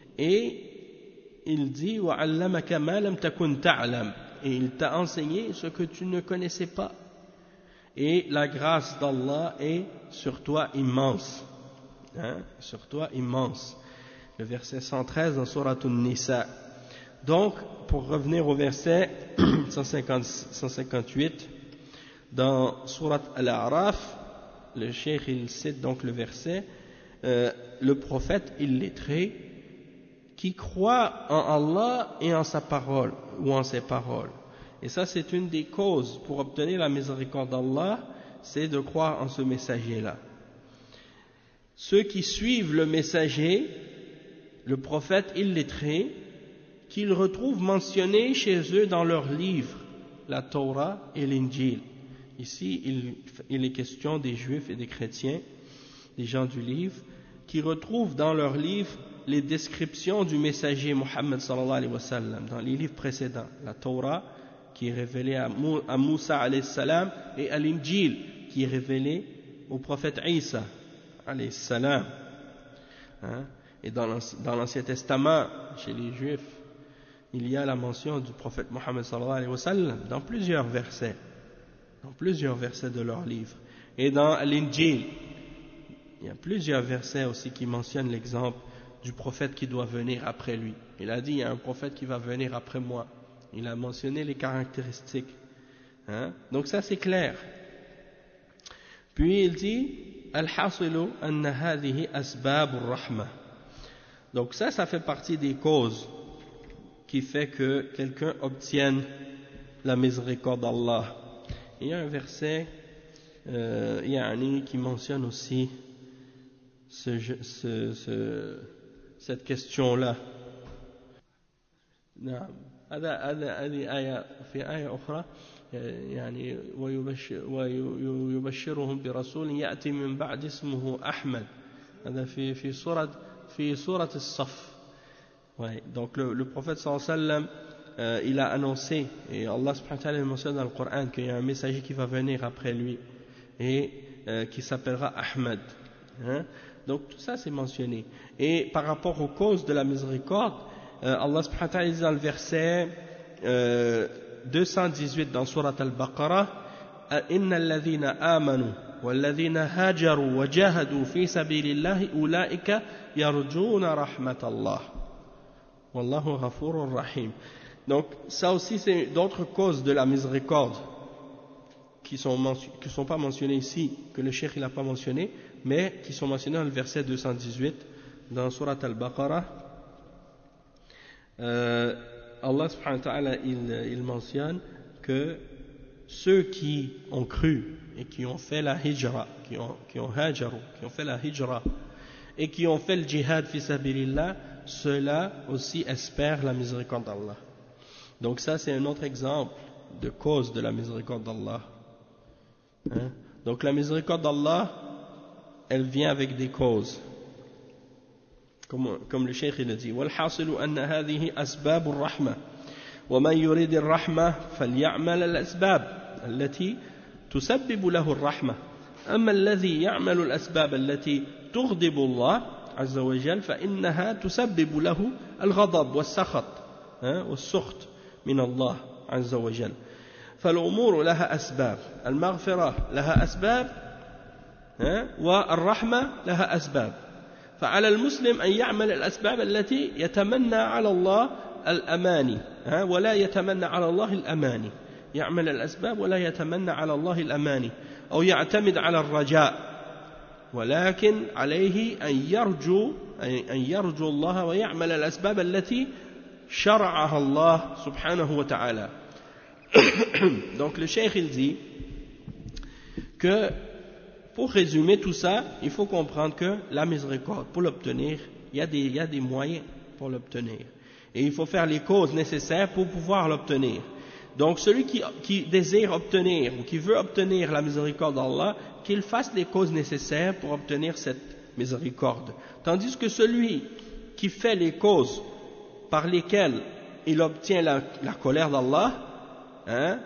et il dit wa 'allamaka ma lam takun ta'lam. Et il t'a enseigné ce que tu ne connaissais pas. Et la grâce d'Allah est sur toi immense. Hein? Sur toi immense. Le verset cent treize dans Surat An-Nisa. Donc, pour revenir au verset cent cinquante-huit, dans Surat Al-A'raf, le cheikh il cite donc le verset, euh, le prophète illettré qui croit en Allah et en sa parole, ou en ses paroles. Et ça, c'est une des causes pour obtenir la miséricorde d'Allah, c'est de croire en ce messager-là. Ceux qui suivent le messager, le prophète illettré, qu'ils retrouvent mentionné chez eux dans leurs livres, la Torah et l'Injil. Ici, il, il est question des Juifs et des chrétiens, des gens du livre, qui retrouvent dans leurs livres les descriptions du messager Mohammed sallallahu alayhi wa sallam dans les livres précédents, la Torah qui est révélée à, Mou, à Moussa alayhi salam, et à l'Injil qui est révélée au prophète Isa alayhi salam. Hein? Et dans l'Ancien Testament, chez les Juifs, il y a la mention du prophète Mohammed sallallahu alayhi wa sallam dans plusieurs versets, dans plusieurs versets de leur livre. Et dans l'Injil, il y a plusieurs versets aussi qui mentionnent l'exemple du prophète qui doit venir après lui. Il a dit, il y a un prophète qui va venir après moi. Il a mentionné les caractéristiques. Hein? Donc ça c'est clair. Puis il dit, Al-hasilu anna hadhihi asbabur rahma. Donc ça, ça fait partie des causes qui fait que quelqu'un obtienne la miséricorde d'Allah. Il y a un verset euh, yani, qui mentionne aussi ce, ce, ce, cette question-là. نعم هذا هذا هذه آية في آية أخرى يعني ويبشرهم برسول يأتي من بعد اسمه أحمد. هذا في في سورة في سورة الصف. Ouais, donc le, le prophète sallallahu alayhi wa sallam, euh, il a annoncé, et Allah subhanahu wa ta'ala mentionne dans le Coran qu'il y a un messager qui va venir après lui et euh, qui s'appellera Ahmed. Hein? Donc tout ça c'est mentionné. Et par rapport aux causes de la miséricorde, euh, Allah subhanahu wa ta'ala dit dans le verset euh, deux cent dix-huit dans Surat Al-Baqarah, Inna alladhina amanu walladhina hajaru wa jahadu fi sabilillahi ulaika yarjuna rahmatallah. Wallahu ghafurur rahim. Donc ça aussi c'est d'autres causes de la miséricorde qui sont qui sont pas mentionnées ici, que le cheikh il a pas mentionné, mais qui sont mentionnées dans le verset deux cent dix-huit dans Surat Al-Baqarah. Euh, Allah subhanahu wa ta'ala il, il mentionne que ceux qui ont cru et qui ont fait la hijra, qui ont, qui ont hajaru, qui ont fait la hijra et qui ont fait le jihad fi sabilillah, ceux-là aussi espèrent la miséricorde d'Allah. Donc ça c'est un autre exemple de cause de la miséricorde d'Allah. Hein? Donc la miséricorde d'Allah, elle vient avec des causes. Comme, comme le cheikh il a dit, وَالْحَاصِلُ أَنَّ هَذِهِ أَسْبَابُ الرَّحْمَةِ وَمَنْ يُرِيدِ الرَّحْمَةِ فَلْيَعْمَلَ الْأَسْبَابِ التي تسبب له الرحمة أما الذي يعمل الأسباب التي تغضب الله عز وجل فإنها تسبب له الغضب والسخط والسخط من الله عز وجل فالأمور لها أسباب المغفرة لها أسباب والرحمة لها أسباب فعلى المسلم أن يعمل الأسباب التي يتمنى على الله الأماني ولا يتمنى على الله الأماني يعمل الأسباب ولا يتمنى على الله الأماني أو يعتمد على الرجاء ولكن عليه أن يرجو أن يرجو الله ويعمل الأسباب التي شرعها الله سبحانه وتعالى. Donc le cheikh il dit que pour résumer tout ça, il faut comprendre que la miséricorde, pour l'obtenir, il y a des, il y a des moyens pour l'obtenir. Et il faut faire les causes nécessaires pour pouvoir l'obtenir. Donc celui qui, qui désire obtenir ou qui veut obtenir la miséricorde d'Allah, qu'il fasse les causes nécessaires pour obtenir cette miséricorde. Tandis que celui qui fait les causes par lesquelles il obtient la, la colère d'Allah, hein,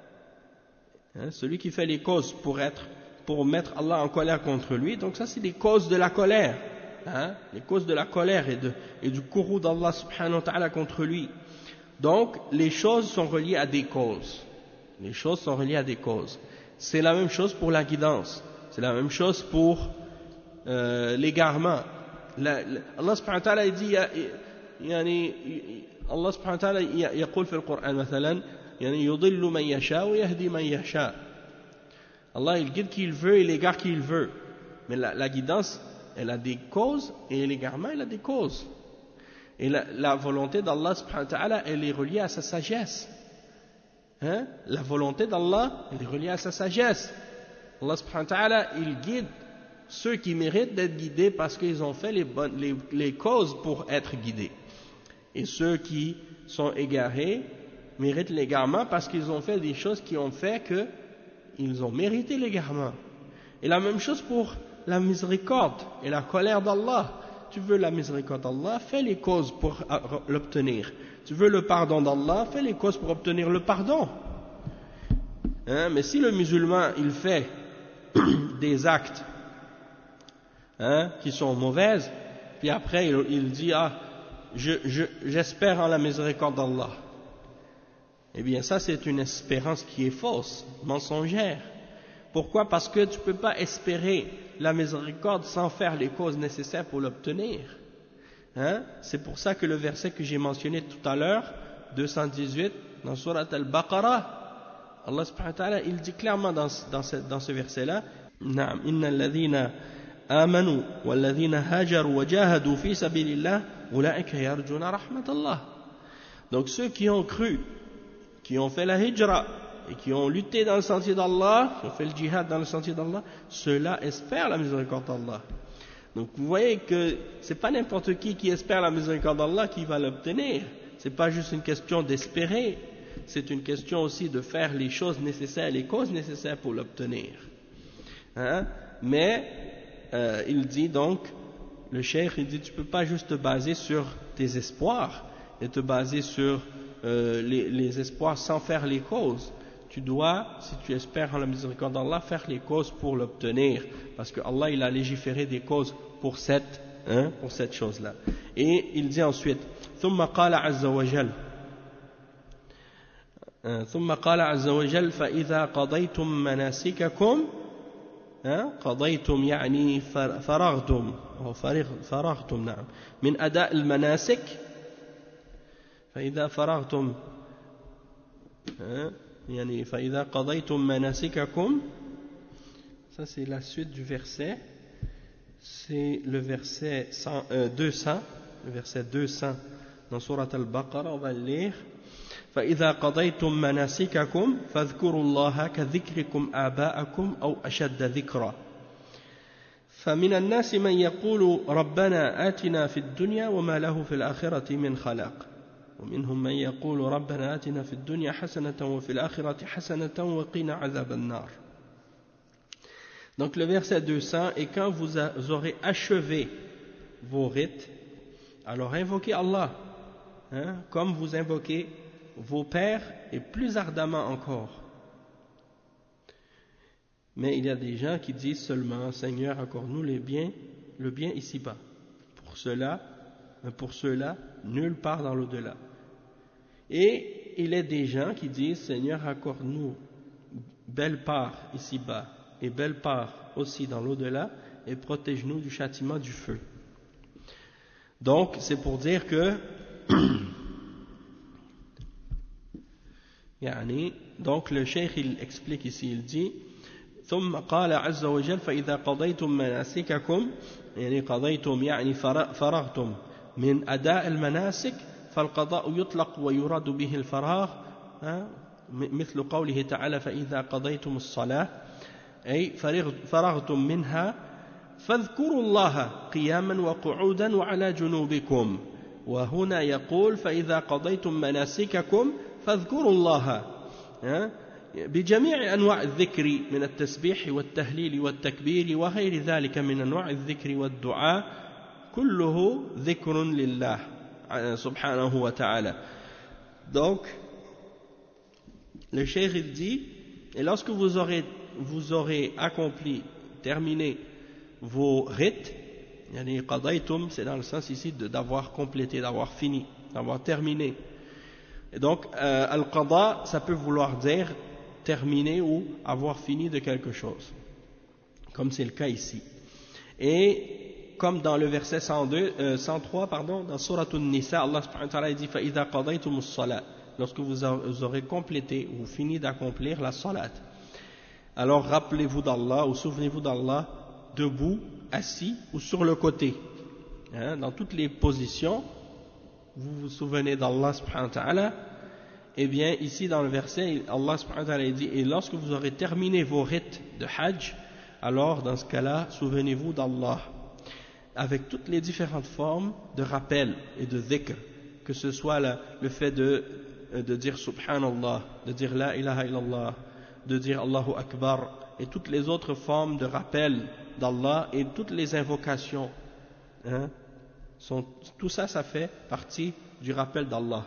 hein, celui qui fait les causes pour être, pour mettre Allah en colère contre lui, donc ça c'est les causes de la colère, hein, les causes de la colère et, de, et du courroux d'Allah subhanahu wa ta'ala contre lui. Donc, les choses sont reliées à des causes. Les choses sont reliées à des causes. C'est la même chose pour la guidance. C'est la même chose pour euh, l'égarement. La, la, Allah subhanahu wa ta'ala dit, يعني, Allah subhanahu wa ta'ala يقول في القرآن مثلا, يعني يضل من يشاء ويهدي من يشاء. Allah il guide qui il veut et il égare qui il veut. Mais la, la guidance, elle a des causes et l'égarement, elle a des causes. Et la, la volonté d'Allah subhanahu wa ta'ala, elle est reliée à sa sagesse. Hein? La volonté d'Allah, elle est reliée à sa sagesse. Allah subhanahu wa ta'ala, il guide ceux qui méritent d'être guidés parce qu'ils ont fait les, bonnes, les, les causes pour être guidés. Et ceux qui sont égarés méritent l'égarement parce qu'ils ont fait des choses qui ont fait qu'ils ont mérité l'égarement. Et la même chose pour la miséricorde et la colère d'Allah. Tu veux la miséricorde d'Allah, fais les causes pour l'obtenir. Tu veux le pardon d'Allah, fais les causes pour obtenir le pardon. Hein? Mais si le musulman, il fait des actes hein, qui sont mauvaises, puis après il, il dit, ah, je, je, j'espère en la miséricorde d'Allah. Eh bien ça c'est une espérance qui est fausse, mensongère. Pourquoi? Parce que tu ne peux pas espérer la miséricorde sans faire les causes nécessaires pour l'obtenir. Hein? C'est pour ça que le verset que j'ai mentionné tout à l'heure, deux cent dix-huit, dans Surat Al-Baqarah, Allah subhanahu wa ta'ala, il dit clairement dans, dans ce, dans ce verset-là, Naam, inna alladhina amanu walladhina hajaru wa jahadu fi sabilillah, ulaika yarjuna rahmatallah. Donc ceux qui ont cru, qui ont fait la hijra, et qui ont lutté dans le sentier d'Allah, qui ont fait le djihad dans le sentier d'Allah, ceux-là espèrent la miséricorde d'Allah. Donc vous voyez que c'est pas n'importe qui qui espère la miséricorde d'Allah qui va l'obtenir. C'est pas juste une question d'espérer. c'est une question aussi de faire les choses nécessaires, les causes nécessaires pour l'obtenir. Hein? Mais euh, il dit donc, le cheikh il dit tu peux pas juste te baser sur tes espoirs et te baser sur euh, les, les espoirs sans faire les causes. Tu dois, si tu espères en la miséricorde d'Allah, faire les causes pour l'obtenir, parce que Allah il a légiféré des causes pour cette, hein, pour cette chose-là. Et il dit ensuite, ثم قال عز وجل ثم قال عز وجل فإذا قضيتم مناسككم قضيتم يعني فرغتم أو فرغتم نعم من أداء المناسك فإذا فرغتم يعني فإذا قضيتم مناسككم. Ça c'est la suite du verset, c'est le verset cent, euh, deux cents, le verset deux cents dans Surat Al-Baqarah, on va le lire. فإذا قضيتم مناسككم فاذكروا الله كذكركم آباءكم أو أشد ذكرا فمن الناس من يقول ربنا آتنا في الدنيا وما له في الآخرة من خلاق ومنهم من يقول ربنا آتنا في الدنيا حسنة وفي الآخرة حسنة وقنا عذاب النار. Donc le verset deux cents, et quand vous aurez achevé vos rites, alors invoquez Allah, hein, comme vous invoquez vos pères et plus ardemment encore. Mais il y a des gens qui disent seulement Seigneur, accorde-nous les biens, le bien ici-bas. Pour cela, pour cela, nulle part dans l'au-delà. Et il y a des gens qui disent Seigneur, accorde-nous belle part ici-bas et belle part aussi dans l'au-delà et protège-nous du châtiment du feu. Donc c'est pour dire que يعني donc le cheikh il explique ici, il dit ثم قال عز وجل فإذا قضيتم مناسككم يعني قضيتم يعني فرغتم من أداء المناسك فالقضاء يطلق ويراد به الفراغ مثل قوله تعالى فإذا قضيتم الصلاة أي فرغتم منها فاذكروا الله قياما وقعودا وعلى جنوبكم وهنا يقول فإذا قضيتم مناسككم فاذكروا الله بجميع أنواع الذكر من التسبيح والتهليل والتكبير وغير ذلك من أنواع الذكر والدعاء كله ذكر لله سبحانه وتعالى. Donc le cheikh il dit et lorsque vous aurez, vous aurez accompli, terminé vos rites, yani qadaytum, c'est dans le sens ici d'avoir complété, d'avoir fini, d'avoir terminé. Et donc euh, al-qada ça peut vouloir dire terminer ou avoir fini de quelque chose, comme c'est le cas ici. Et comme dans le verset cent deux, euh, cent trois pardon, dans Surat An-Nisa, Allah subhanahu wa ta'ala dit فَإِذَا قَضَيْتُمُ الصَّلَاةِ, lorsque vous aurez complété ou fini d'accomplir la salat, alors rappelez-vous d'Allah ou souvenez-vous d'Allah debout, assis ou sur le côté, hein, dans toutes les positions vous vous souvenez d'Allah subhanahu wa ta'ala. Eh bien ici dans le verset Allah subhanahu wa ta'ala dit et lorsque vous aurez terminé vos rites de hajj, alors dans ce cas-là souvenez-vous d'Allah avec toutes les différentes formes de rappel et de dhikr, que ce soit la, le fait de, de dire subhanallah, de dire la ilaha illallah, de dire Allahu akbar et toutes les autres formes de rappel d'Allah et toutes les invocations, hein, sont, tout ça ça fait partie du rappel d'Allah.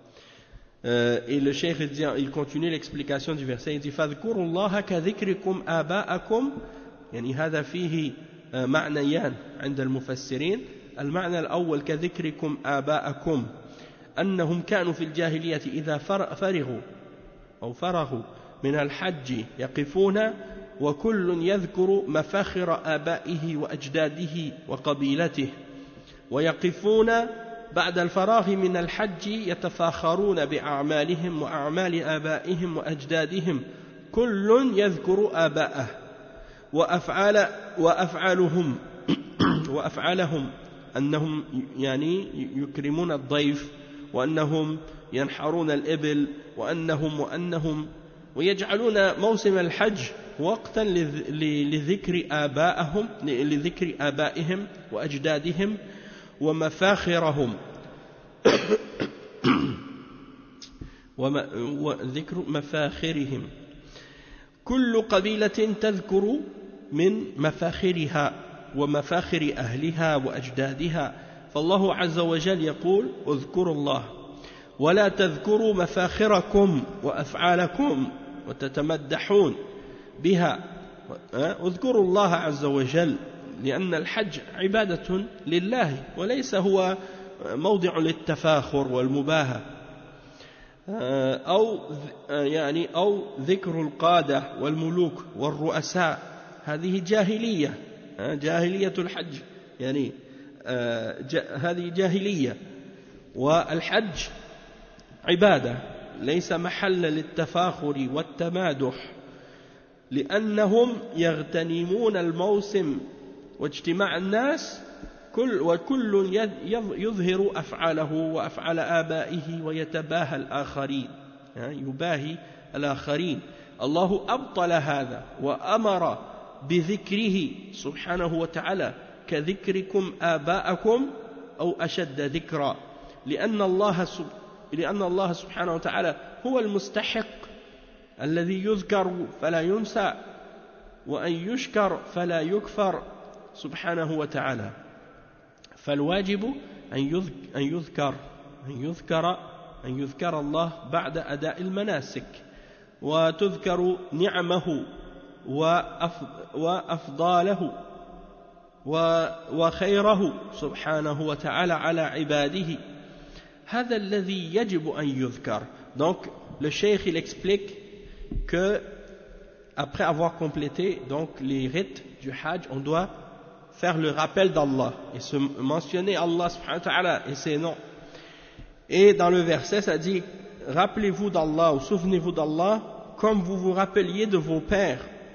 Euh, et le cheikh il, dit, il continue l'explication du verset, il dit فَاذْكُرُوا اللَّهَ كَذِكْرِكُمْ آبَاءَكُمْ يعني هذا فيه معنيان عند المفسرين. المعنى الأول كذكركم آباءكم أنهم كانوا في الجاهلية إذا فرغوا أو فرغوا من الحج يقفون وكل يذكر مفاخر آبائه وأجداده وقبيلته ويقفون بعد الفراغ من الحج يتفاخرون بأعمالهم وأعمال آبائهم وأجدادهم كل يذكر آباءه وأفعال وأفعالهم وأفعالهم أنهم يعني يكرمون الضيف وأنهم ينحرون الإبل وأنهم وأنهم ويجعلون موسم الحج وقتا لذكر آبائهم لذكر آبائهم وأجدادهم ومفاخرهم وذكر مفاخرهم كل قبيلة تذكر من مفاخرها ومفاخر أهلها وأجدادها فالله عز وجل يقول اذكروا الله ولا تذكروا مفاخركم وأفعالكم وتتمدحون بها اذكروا الله عز وجل لأن الحج عبادة لله وليس هو موضع للتفاخر والمباهة أو يعني أو ذكر القادة والملوك والرؤساء هذه جاهلية جاهلية الحج يعني هذه جاهلية والحج عبادة ليس محل للتفاخر والتمادح لأنهم يغتنمون الموسم واجتماع الناس كل وكل يظهر أفعاله وأفعال آبائه ويتباهى الآخرين يباهي الآخرين الله أبطل هذا وأمر بذكره سبحانه وتعالى كذكركم آباءكم أو أشد ذكرا لأن الله لأن الله سبحانه وتعالى هو المستحق الذي يذكر فلا ينسى وأن يشكر فلا يكفر سبحانه وتعالى فالواجب أن يذكر أن يذكر أن يذكر الله بعد أداء المناسك وتذكر نعمه وأفضاله وخيره سبحانه وتعالى على عباده هذا الذي يجب أن يذكر. Donc le cheikh il explique que après avoir complété donc les rites du Hajj on doit faire le rappel d'Allah et se mentionner Allah subhanahu wa ta'ala et ses noms. Et dans le verset ça dit rappelez-vous d'Allah ou souvenez-vous d'Allah comme vous vous rappeliez de vos pères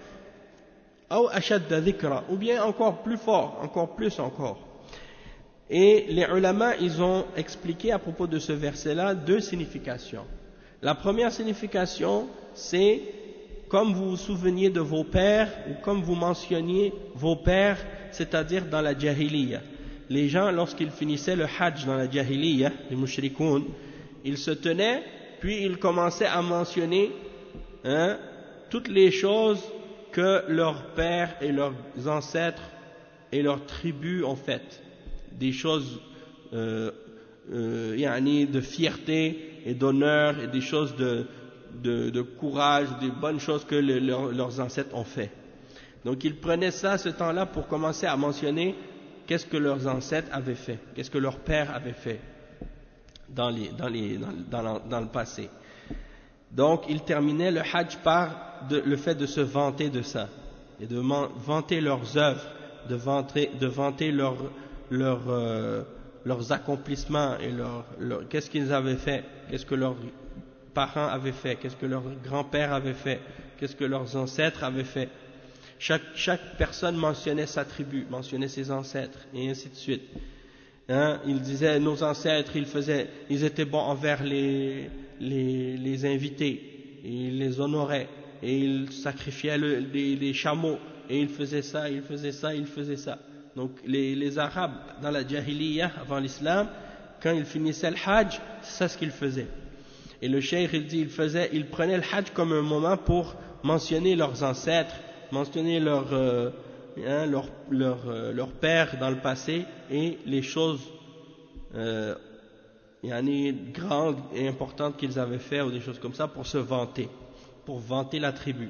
ou bien encore plus fort, encore plus encore. Et les ulama ils ont expliqué à propos de ce verset là deux significations. La première signification c'est comme vous vous souveniez de vos pères ou comme vous mentionniez vos pères, c'est-à-dire dans la jahiliya. Les gens lorsqu'ils finissaient le hajj dans la jahiliya, les mushrikoun, ils se tenaient puis ils commençaient à mentionner hein, toutes les choses que leurs pères et leurs ancêtres et leurs tribus ont faites, des choses euh, euh, yani de fierté et d'honneur et des choses de De, de courage, des bonnes choses que le, leur, leurs ancêtres ont fait. Donc ils prenaient ça, ce temps-là, pour commencer à mentionner qu'est-ce que leurs ancêtres avaient fait, qu'est-ce que leurs pères avaient fait dans, les, dans, les, dans, dans, dans le passé. Donc ils terminaient le Hajj par de, le fait de se vanter de ça, et de vanter leurs œuvres, de vanter, de vanter leur, leur, euh, leurs accomplissements, et leur, leur, qu'est-ce qu'ils avaient fait, qu'est-ce que leurs parents avaient fait, qu'est-ce que leurs grands-pères avaient fait, qu'est-ce que leurs ancêtres avaient fait. Chaque, chaque personne mentionnait sa tribu, mentionnait ses ancêtres, et ainsi de suite. Hein, ils disaient, nos ancêtres, ils, faisaient, ils étaient bons envers les, les, les invités, et ils les honoraient, et ils sacrifiaient le, les, les chameaux, et ils faisaient ça, ils faisaient ça, ils faisaient ça. Donc les, les Arabes, dans la Jahiliya, avant l'Islam, quand ils finissaient le Hajj, c'est ça ce qu'ils faisaient. Et le cheikh il dit, il faisait, il prenait le Hajj comme un moment pour mentionner leurs ancêtres, mentionner leurs euh, hein, leur, leur, euh, leur père dans le passé et les choses euh, yani, grandes et importantes qu'ils avaient fait ou des choses comme ça pour se vanter, pour vanter la tribu.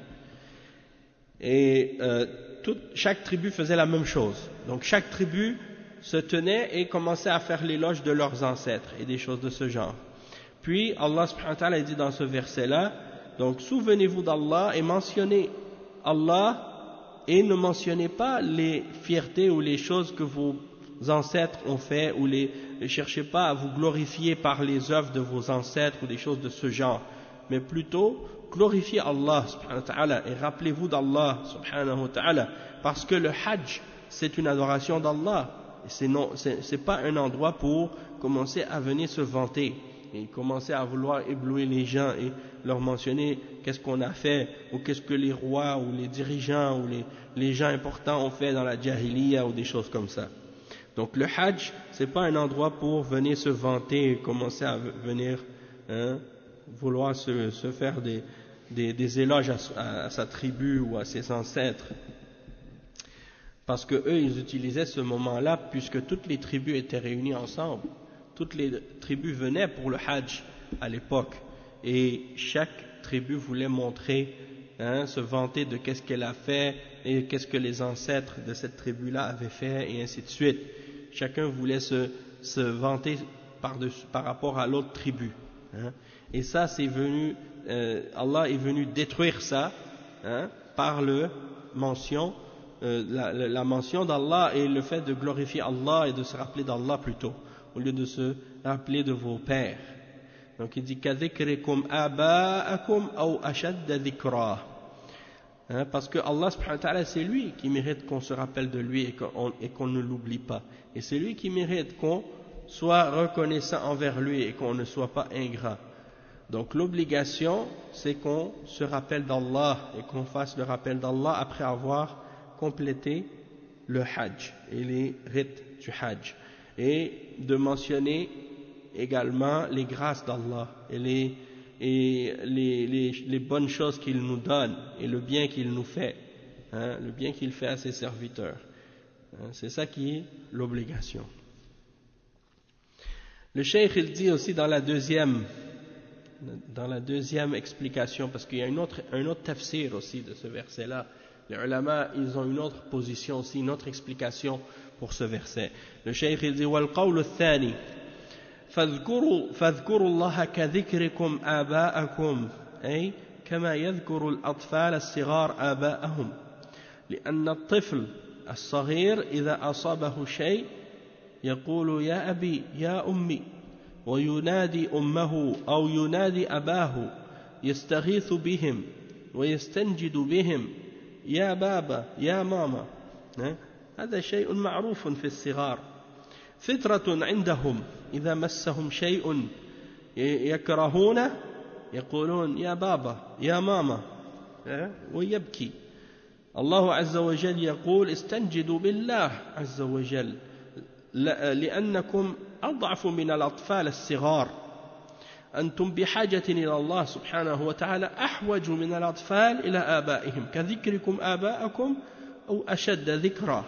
Et euh, toute, chaque tribu faisait la même chose. Donc chaque tribu se tenait et commençait à faire l'éloge de leurs ancêtres et des choses de ce genre. Puis Allah subhanahu wa ta'ala dit dans ce verset là, donc souvenez-vous d'Allah et mentionnez Allah et ne mentionnez pas les fiertés ou les choses que vos ancêtres ont fait ou les, ne cherchez pas à vous glorifier par les œuvres de vos ancêtres ou des choses de ce genre, mais plutôt glorifiez Allah subhanahu wa ta'ala et rappelez-vous d'Allah subhanahu wa ta'ala parce que le Hajj c'est une adoration d'Allah et c'est, non, c'est, c'est pas un endroit pour commencer à venir se vanter et commencer à vouloir éblouir les gens et leur mentionner qu'est-ce qu'on a fait ou qu'est-ce que les rois ou les dirigeants ou les, les gens importants ont fait dans la Jahiliya ou des choses comme ça. Donc le Hajj c'est pas un endroit pour venir se vanter et commencer à venir hein, vouloir se, se faire des, des, des éloges à, à, à sa tribu ou à ses ancêtres. Parce que eux, ils utilisaient ce moment-là, puisque toutes les tribus étaient réunies ensemble. Toutes les tribus venaient pour le Hajj à l'époque. Et chaque tribu voulait montrer, hein, se vanter de qu'est-ce qu'elle a fait et qu'est-ce que les ancêtres de cette tribu-là avaient fait, et ainsi de suite. Chacun voulait se, se vanter par, par rapport à l'autre tribu. Hein. Et ça, c'est venu, euh, Allah est venu détruire ça, hein, par le mention. Euh, la, la mention d'Allah et le fait de glorifier Allah et de se rappeler d'Allah plutôt, au lieu de se rappeler de vos pères. Donc il dit كَذِكْرِكُمْ آبَاءَكُمْ أَوْ أَشَدَّ ذِكْرًا, hein, parce que Allah subhanahu wa ta'ala, c'est lui qui mérite qu'on se rappelle de lui et qu'on, et qu'on ne l'oublie pas, et c'est lui qui mérite qu'on soit reconnaissant envers lui et qu'on ne soit pas ingrat. Donc l'obligation, c'est qu'on se rappelle d'Allah et qu'on fasse le rappel d'Allah après avoir compléter le Hajj et les rites du Hajj, et de mentionner également les grâces d'Allah et, les, et les, les, les bonnes choses qu'il nous donne et le bien qu'il nous fait, hein, le bien qu'il fait à ses serviteurs. Hein, c'est ça qui est l'obligation. Le cheikh il dit aussi dans la deuxième dans la deuxième explication, parce qu'il y a une autre, un autre tafsir aussi de ce verset-là. Les ulama, ils ont une autre position aussi, une autre explication pour ce verset. Le cheikh il dit وَالْقَوْلُ الثَّانِي فاذكروا, فاذكروا الله كذكركم آباءكم أي كما يذكر الأطفال الصغار آباءهم لأن الطفل الصغير إذا أصابه شيء يقول يا أبي يا أمي وينادي أمه أو ينادي أباه يستغيث بهم ويستنجد بهم يا بابا يا ماما. هذا شيء معروف في الصغار، فطرة عندهم إذا مسهم شيء يكرهونه يقولون يا بابا يا ماما ويبكي. الله عز وجل يقول استنجدوا بالله عز وجل لأنكم أضعف من الأطفال الصغار، أنتم بحاجة إلى الله سبحانه وتعالى أحوج من الأطفال إلى آبائهم كذكركم آباءكم أو أشد ذكرا.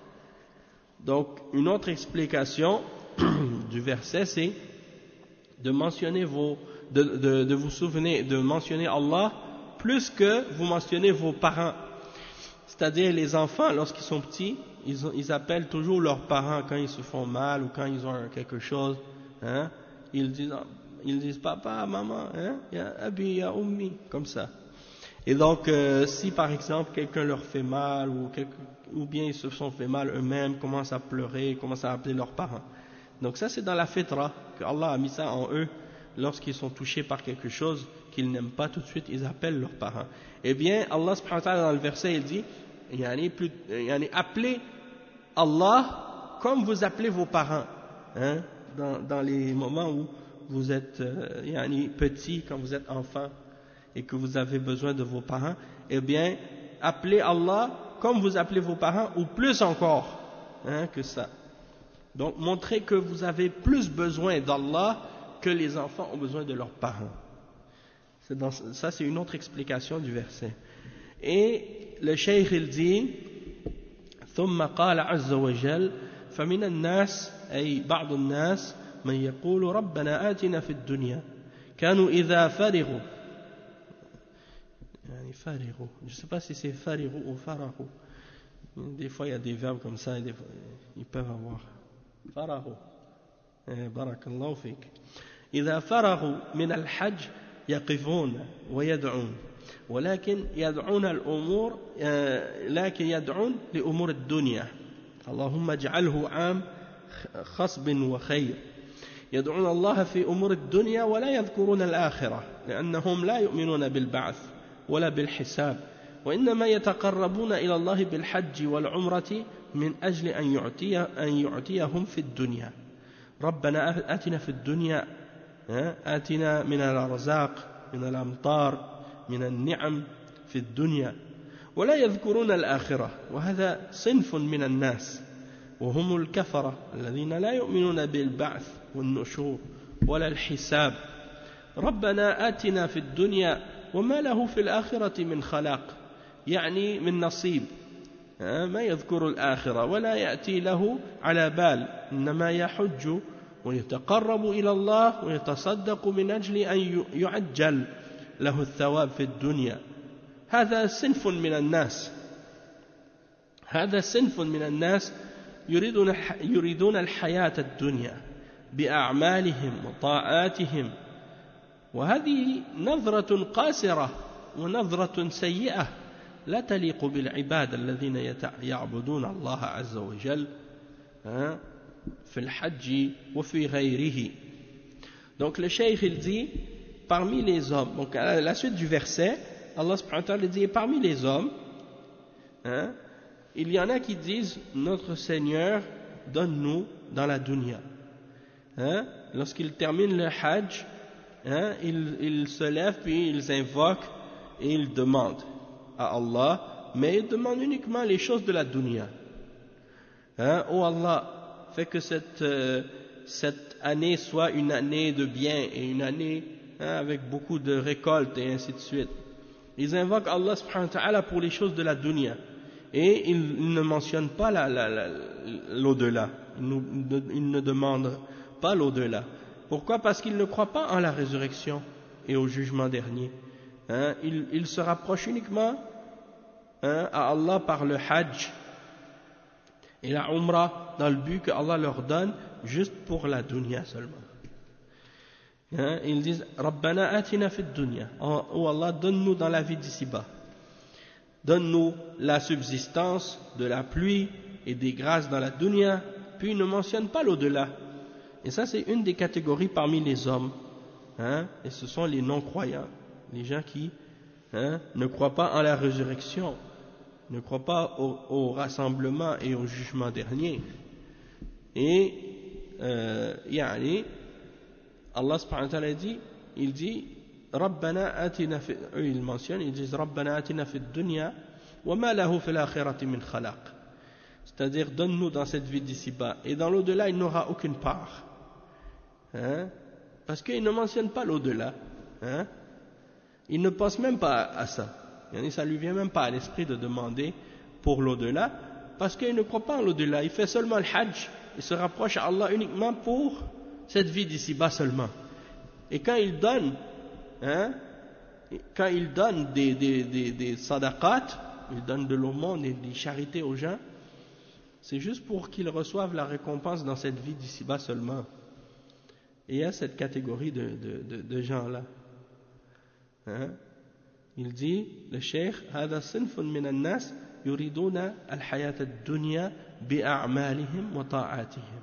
Donc une autre explication du verset, c'est de mentionner vos, de, de, de vous souvenir, de mentionner Allah plus que vous mentionnez vos parents. C'est-à-dire les enfants, lorsqu'ils sont petits, ils, ils appellent toujours leurs parents quand ils se font mal ou quand ils ont quelque chose, hein, ils disent, ils disent papa, maman, hein, ya abi, ya ummi, comme ça. Et donc, euh, si par exemple quelqu'un leur fait mal ou, quelque, ou bien ils se sont fait mal eux-mêmes, commencent à pleurer, commencent à appeler leurs parents. Donc ça c'est dans la fitra, que Allah a mis ça en eux, lorsqu'ils sont touchés par quelque chose qu'ils n'aiment pas, tout de suite ils appellent leurs parents. Eh bien Allah subhanahu wa ta'ala dans le verset il dit, yani, plus, yani, appelez Allah comme vous appelez vos parents, hein, dans, dans les moments où vous êtes euh, yani, petit, quand vous êtes enfant et que vous avez besoin de vos parents, eh bien appelez Allah comme vous appelez vos parents ou plus encore, hein, que ça. Donc montrez que vous avez plus besoin d'Allah que les enfants ont besoin de leurs parents. C'est dans, ça c'est une autre explication du verset. Et le cheikh il dit ثم قال عز وجل فمن الناس أي بعض الناس من يقول ربنا آتنا في الدنيا كانوا إذا فرغوا يعني فرغوا je ne sais pas si c'est فرغوا ou فرغوا, des fois il y a des verbes comme ça et des fois, ils peuvent avoir فرغوا بارك الله فيك إذا فرغوا من الحج يقفون ويدعون ولكن يدعون الأمور لكن يدعون لأمور الدنيا اللهم اجعله عام خصب وخير يدعون الله في أمور الدنيا ولا يذكرون الآخرة لأنهم لا يؤمنون بالبعث ولا بالحساب وإنما يتقربون إلى الله بالحج والعمرة من أجل أن يعطي أن يعطيهم في الدنيا ربنا آتنا في الدنيا آتنا من الأرزاق من الأمطار من النعم في الدنيا ولا يذكرون الآخرة وهذا صنف من الناس وهم الكفرة الذين لا يؤمنون بالبعث والنشور ولا الحساب ربنا آتنا في الدنيا وما له في الآخرة من خلاق يعني من نصيب ما يذكر الآخرة ولا يأتي له على بال إنما يحج ويتقرب إلى الله ويتصدق من أجل أن يعجل له الثواب في الدنيا. هذا صنف من الناس هذا صنف من الناس يريدون يريدون الحياة الدنيا بأعمالهم وطاعاتهم، وهذه نظرة قاصرة ونظرة سيئة لا تليق بالعباد الذين يعبدون الله عز وجل في الحج وفي غيره. Donc le cheikh il dit parmi les hommes, donc à la suite du verset Allah subhanahu wa ta'ala dit parmi les hommes hein, il y en a qui disent notre Seigneur donne-nous dans la dunya hein, lorsqu'ils terminent le hajj hein, ils, ils se lèvent puis ils invoquent et ils demandent à Allah, mais ils demandent uniquement les choses de la dunya hein, oh Allah fait que cette, euh, cette année soit une année de bien et une année hein, avec beaucoup de récoltes et ainsi de suite. Ils invoquent Allah subhanahu wa ta'ala pour les choses de la dunya et ils, ils ne mentionnent pas la, la, la, l'au-delà, ils ne, ils ne demandent pas l'au-delà. Pourquoi? Parce qu'ils ne croient pas en la résurrection et au jugement dernier hein, ils, ils se rapprochent uniquement hein, à Allah par le hajj et la umrah dans le but que Allah leur donne juste pour la dunya seulement. Hein, ils disent Rabbana atina fid dunya, oh Allah donne-nous dans la vie d'ici-bas, donne-nous la subsistance de la pluie et des grâces dans la dunya, puis ils ne mentionnent pas l'au-delà. Et ça c'est une des catégories parmi les hommes hein, et ce sont les non-croyants, les gens qui hein, ne croient pas en la résurrection, ne croient pas au, au rassemblement et au jugement dernier. Et euh, yani, Allah subhanahu wa ta'ala dit, il dit Rabbana atina fi, eux ils mentionnent, ils disent Rabbana atina fi dunya wa ma lahu fil akhirati min khalaq, c'est-à-dire donne-nous dans cette vie d'ici-bas et dans l'au-delà il n'aura aucune part hein, parce qu'ils ne mentionnent pas l'au-delà hein, ils ne pensent même pas à ça. Ça ne lui vient même pas à l'esprit de demander pour l'au-delà, parce qu'il ne croit pas en l'au-delà. Il fait seulement le hajj, il se rapproche à Allah uniquement pour cette vie d'ici-bas seulement. Et quand il donne, hein, quand il donne des, des, des, des sadaqat, il donne de l'aumône et des charités aux gens, c'est juste pour qu'ils reçoivent la récompense dans cette vie d'ici-bas seulement. Et il y a cette catégorie de, de, de, de gens-là. Hein? Il dit, le cheikh, هذا صنف من الناس يريدون الحياة الدنيا بأعمالهم وطاعاتهم.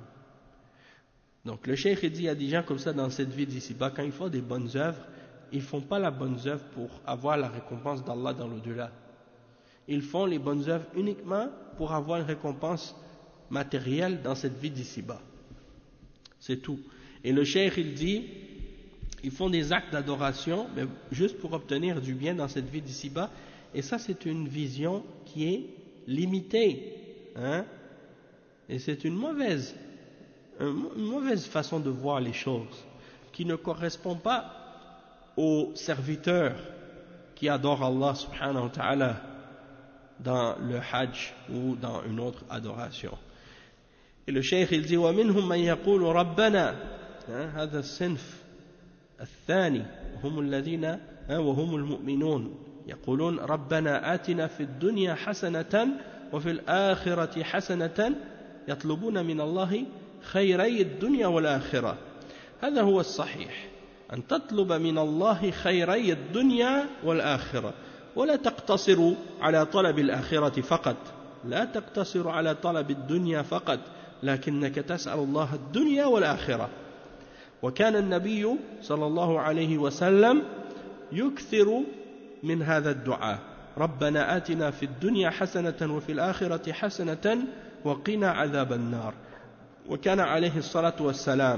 Donc le cheikh il dit, il y a des gens comme ça dans cette vie d'ici-bas, quand ils font des bonnes œuvres, ils font pas la bonne œuvre pour avoir la récompense d'Allah dans l'au-delà. Ils font les bonnes œuvres uniquement pour avoir une récompense matérielle dans cette vie d'ici-bas. C'est tout. Et le cheikh il dit, ils font des actes d'adoration, mais juste pour obtenir du bien dans cette vie d'ici-bas. Et ça, c'est une vision qui est limitée. Hein? Et c'est une mauvaise, une mauvaise façon de voir les choses, qui ne correspond pas aux serviteurs qui adorent Allah subhanahu wa ta'ala dans le hajj ou dans une autre adoration. Et le cheikh, il dit, وَمِنْهُمْ مَنْ يَقُولُ رَبَّنَا هذا الصنف الثاني هم الذين وهم المؤمنون يقولون ربنا آتنا في الدنيا حسنة وفي الآخرة حسنة يطلبون من الله خيري الدنيا والآخرة. هذا هو الصحيح، أن تطلب من الله خيري الدنيا والآخرة، ولا تقتصر على طلب الآخرة فقط، لا تقتصر على طلب الدنيا فقط، لكنك تسأل الله الدنيا والآخرة. وكان النبي صلى الله عليه وسلم يكثر من هذا الدعاء ربنا آتنا في الدنيا حسنة وفي الآخرة حسنة وقنا عذاب النار. وكان عليه الصلاة والسلام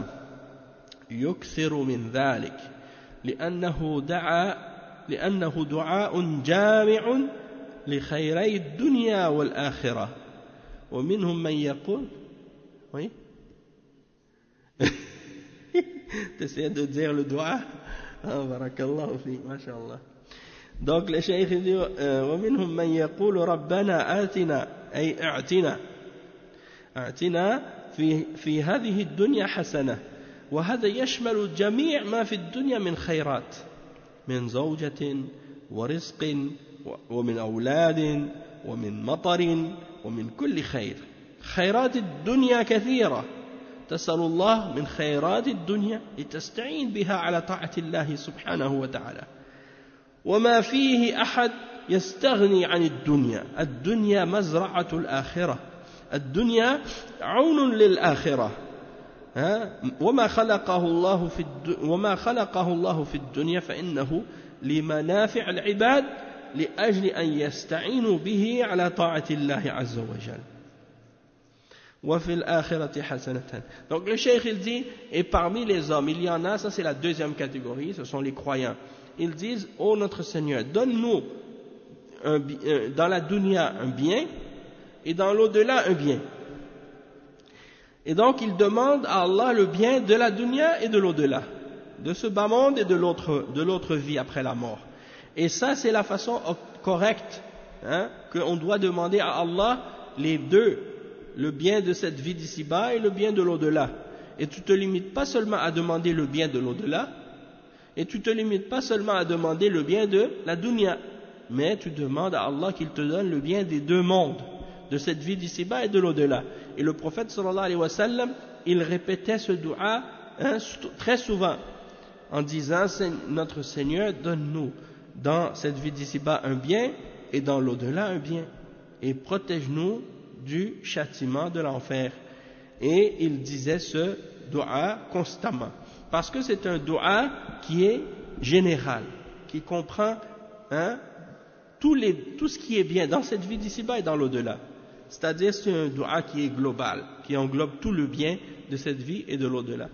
يكثر من ذلك لأنه دعا لأنه دعاء جامع لخيري الدنيا والآخرة. ومنهم من يقول oui t'essayes de dire le doigt Ah, barakallahu fi, mashallah. Donc le cheikh dit ومنهم من يقول ربنا آتنا أي اعتنا اعتنا في في هذه الدنيا حسنة وهذا يشمل جميع ما في الدنيا من خيرات من زوجة ورزق ومن أولاد ومن مطر ومن كل خير خيرات الدنيا كثيرة تسأل الله من خيرات الدنيا لتستعين بها على طاعة الله سبحانه وتعالى وما فيه أحد يستغني عن الدنيا الدنيا مزرعة الآخرة الدنيا عون للآخرة وما خلقه الله في وما خلقه الله في الدنيا فإنه لمنافع العباد لأجل أن يستعينوا به على طاعة الله عز وجل وفي الآخرة حسنة. Donc le cheikh il dit, et parmi les hommes il y en a, ça c'est la deuxième catégorie, ce sont les croyants. Ils disent, ô oh notre Seigneur, donne-nous un, euh, dans la dunya un bien et dans l'au-delà un bien. Et donc ils demandent à Allah le bien de la dunya et de l'au-delà, de ce bas monde et de l'autre, de l'autre vie après la mort. Et ça c'est la façon correcte, hein, qu'on doit demander à Allah les deux, le bien de cette vie d'ici-bas et le bien de l'au-delà. Et tu te limites pas seulement à demander le bien de l'au-delà, et tu te limites pas seulement à demander le bien de la dunya, mais tu demandes à Allah qu'il te donne le bien des deux mondes, de cette vie d'ici-bas et de l'au-delà. Et le prophète sallallahu alayhi wa sallam, il répétait ce dua hein, très souvent, en disant, notre Seigneur, donne-nous dans cette vie d'ici-bas un bien, et dans l'au-delà un bien, et protège-nous du châtiment de l'enfer. Et il disait ce dua constamment. Parce que c'est un dua qui est général, qui comprend hein, tout, les, tout ce qui est bien dans cette vie d'ici-bas et dans l'au-delà. C'est-à-dire c'est un dua qui est global, qui englobe tout le bien de cette vie et de l'au-delà.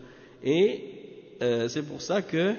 Et euh, c'est pour ça que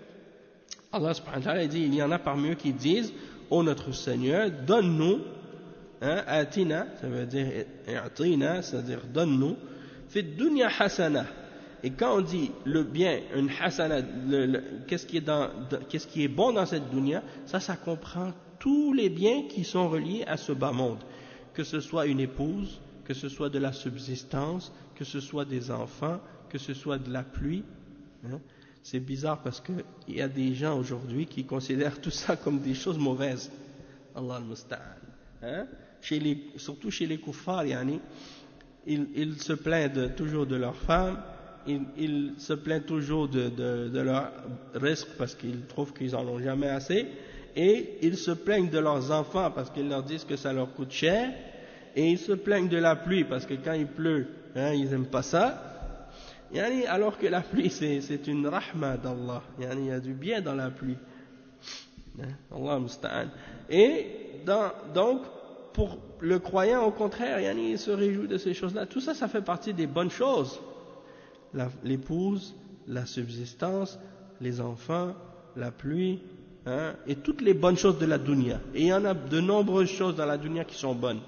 Allah subhanahu wa ta'ala dit, il y en a parmi eux qui disent, ô notre Seigneur, donne-nous, hein, atina, ça veut dire atina, c'est-à-dire donne-nous, fi dunya hasana. Et quand on dit le bien, une hasana, le, le, qu'est-ce qui est dans, qu'est-ce qui est bon dans cette dunya, ça, ça comprend tous les biens qui sont reliés à ce bas monde. Que ce soit une épouse, que ce soit de la subsistance, que ce soit des enfants, que ce soit de la pluie. Hein. C'est bizarre parce qu'il y a des gens aujourd'hui qui considèrent tout ça comme des choses mauvaises. Allah al-Musta'an. Hein. Chez les, surtout chez les kuffars, yani, ils, ils se plaignent de, toujours de leurs femmes. Ils, ils se plaignent toujours de, de, de leur risque parce qu'ils trouvent qu'ils n'en ont jamais assez, et ils se plaignent de leurs enfants parce qu'ils leur disent que ça leur coûte cher, et ils se plaignent de la pluie parce que quand il pleut, hein, ils n'aiment pas ça, yani, alors que la pluie c'est, c'est une rahma d'Allah, yani, il y a du bien dans la pluie. Hein, Allah musta'an. Et dans, donc, pour le croyant au contraire, yani, il se réjouit de ces choses-là. Tout ça, ça fait partie des bonnes choses. La, l'épouse, la subsistance, les enfants, la pluie, hein, et toutes les bonnes choses de la dunya. Et il y en a de nombreuses choses dans la dunya qui sont bonnes.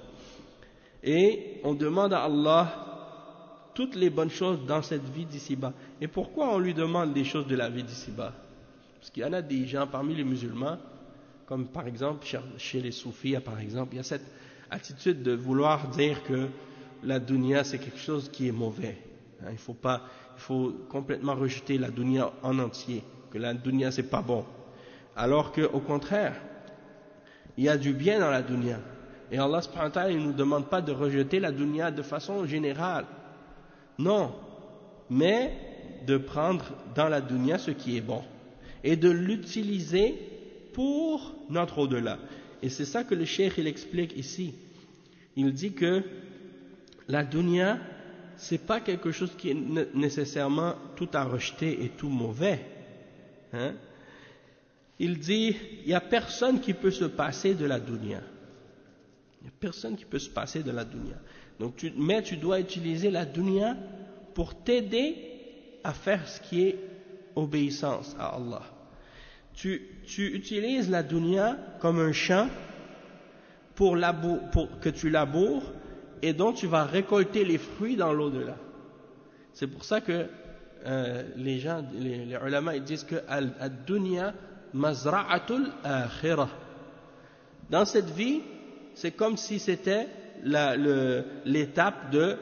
Et on demande à Allah toutes les bonnes choses dans cette vie d'ici-bas. Et pourquoi on lui demande des choses de la vie d'ici-bas? Parce qu'il y en a des gens parmi les musulmans, comme par exemple chez les soufis, par exemple, il y a cette attitude de vouloir dire que la dunya c'est quelque chose qui est mauvais. Il faut pas, il faut complètement rejeter la dunya en entier, que la dunya c'est pas bon. Alors que, au contraire, il y a du bien dans la dunya. Et Allah subhanahu wa ta'ala, il nous demande pas de rejeter la dunya de façon générale. Non. Mais de prendre dans la dunya ce qui est bon. Et de l'utiliser pour notre au-delà. Et c'est ça que le cheikh il explique ici. Il dit que la dunya, c'est pas quelque chose qui est nécessairement tout à rejeter et tout mauvais. Hein? Il dit, il n'y a personne qui peut se passer de la dunya. Il n'y a personne qui peut se passer de la dunya. Donc, tu, mais tu dois utiliser la dunya pour t'aider à faire ce qui est obéissance à Allah. Tu, tu utilises la dunya comme un champ pour, labour, pour que tu laboures et dont tu vas récolter les fruits dans l'au-delà. C'est pour ça que euh, les gens, les, les ulama, ils disent que ad-dunya mazra'atul akhirah. Dans cette vie, c'est comme si c'était la, le, l'étape de,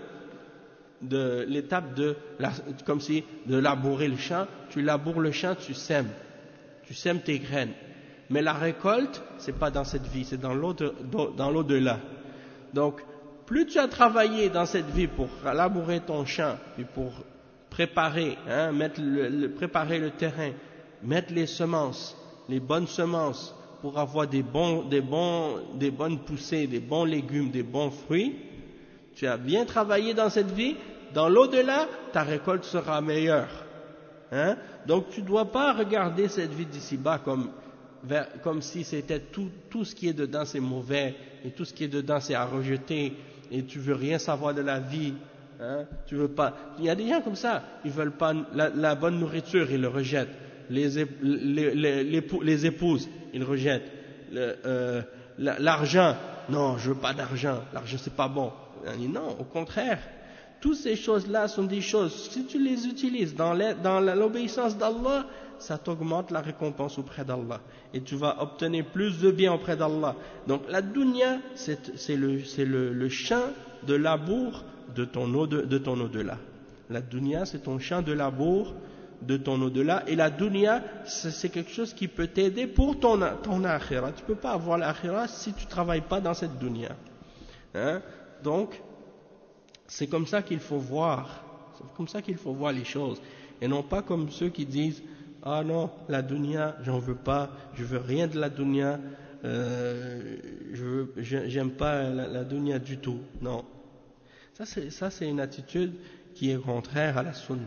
de l'étape de, la, comme si de labourer le champ. Tu laboures le champ, tu sèmes, tu sèmes tes graines. Mais la récolte, c'est pas dans cette vie, c'est dans l'autre, dans l'au-delà. Donc, plus tu as travaillé dans cette vie pour labourer ton champ, puis pour préparer, hein, mettre le, le, préparer le terrain, mettre les semences, les bonnes semences, pour avoir des bons, des bons, des bonnes poussées, des bons légumes, des bons fruits, tu as bien travaillé dans cette vie, dans l'au-delà, ta récolte sera meilleure. Hein? Donc tu ne dois pas regarder cette vie d'ici-bas comme, vers, comme si c'était tout, tout ce qui est dedans c'est mauvais, et tout ce qui est dedans c'est à rejeter, et tu veux rien savoir de la vie. Hein? Tu veux pas. Il y a des gens comme ça, ils veulent pas la, la bonne nourriture, ils le rejettent. Les, les, les, les, les épouses, ils rejettent. Le, euh, l'argent, non, je veux pas d'argent. L'argent c'est pas bon. Non, au contraire. Toutes ces choses-là sont des choses, si tu les utilises dans l'obéissance d'Allah, ça t'augmente la récompense auprès d'Allah. Et tu vas obtenir plus de bien auprès d'Allah. Donc la dunya, c'est le, le, le champ de labour de ton, au, de ton au-delà. La dunya, c'est ton champ de labour de ton au-delà. Et la dunya, c'est quelque chose qui peut t'aider pour ton, ton akhira. Tu ne peux pas avoir l'akhira si tu ne travailles pas dans cette dunya. Hein? Donc, c'est comme ça qu'il faut voir, c'est comme ça qu'il faut voir les choses, et non pas comme ceux qui disent « Ah non, la dunya, j'en veux pas, je veux rien de la dunya, euh, je j'aime pas la, la dunya du tout. » Non, ça c'est, ça c'est une attitude qui est contraire à la sunna.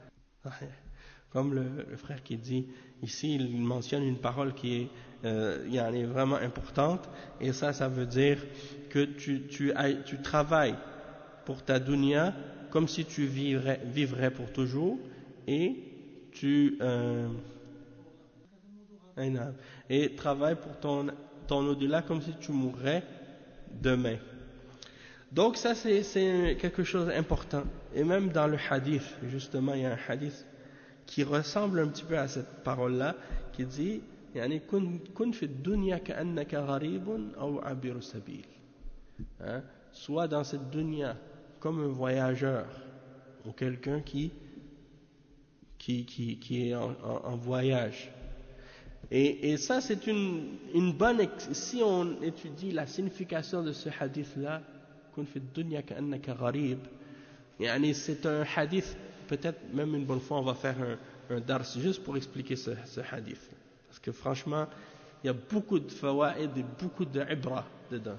Comme le, le frère qui dit, ici il mentionne une parole qui est, euh, y en est vraiment importante, et ça, ça veut dire que tu, tu, tu travailles pour ta dunya comme si tu vivrais, vivrais pour toujours, et tu euh, et travaille pour ton, ton au-delà comme si tu mourrais demain. Donc ça c'est, c'est quelque chose d'important, et même dans le hadith, justement il y a un hadith qui ressemble un petit peu à cette parole-là, qui dit يعني كن كن في الدنيا كأنك غريب أو عابر سبيل. Hein? Soit dans cette dunya comme un voyageur ou quelqu'un qui, qui, qui, qui est en, en, en voyage. Et, et ça, c'est une, une bonne. Si on étudie la signification de ce hadith-là, c'est un hadith, peut-être même une bonne fois, on va faire un, un dars juste pour expliquer ce, ce hadith. Parce que franchement, il y a beaucoup de fawaïd et beaucoup de ibra dedans.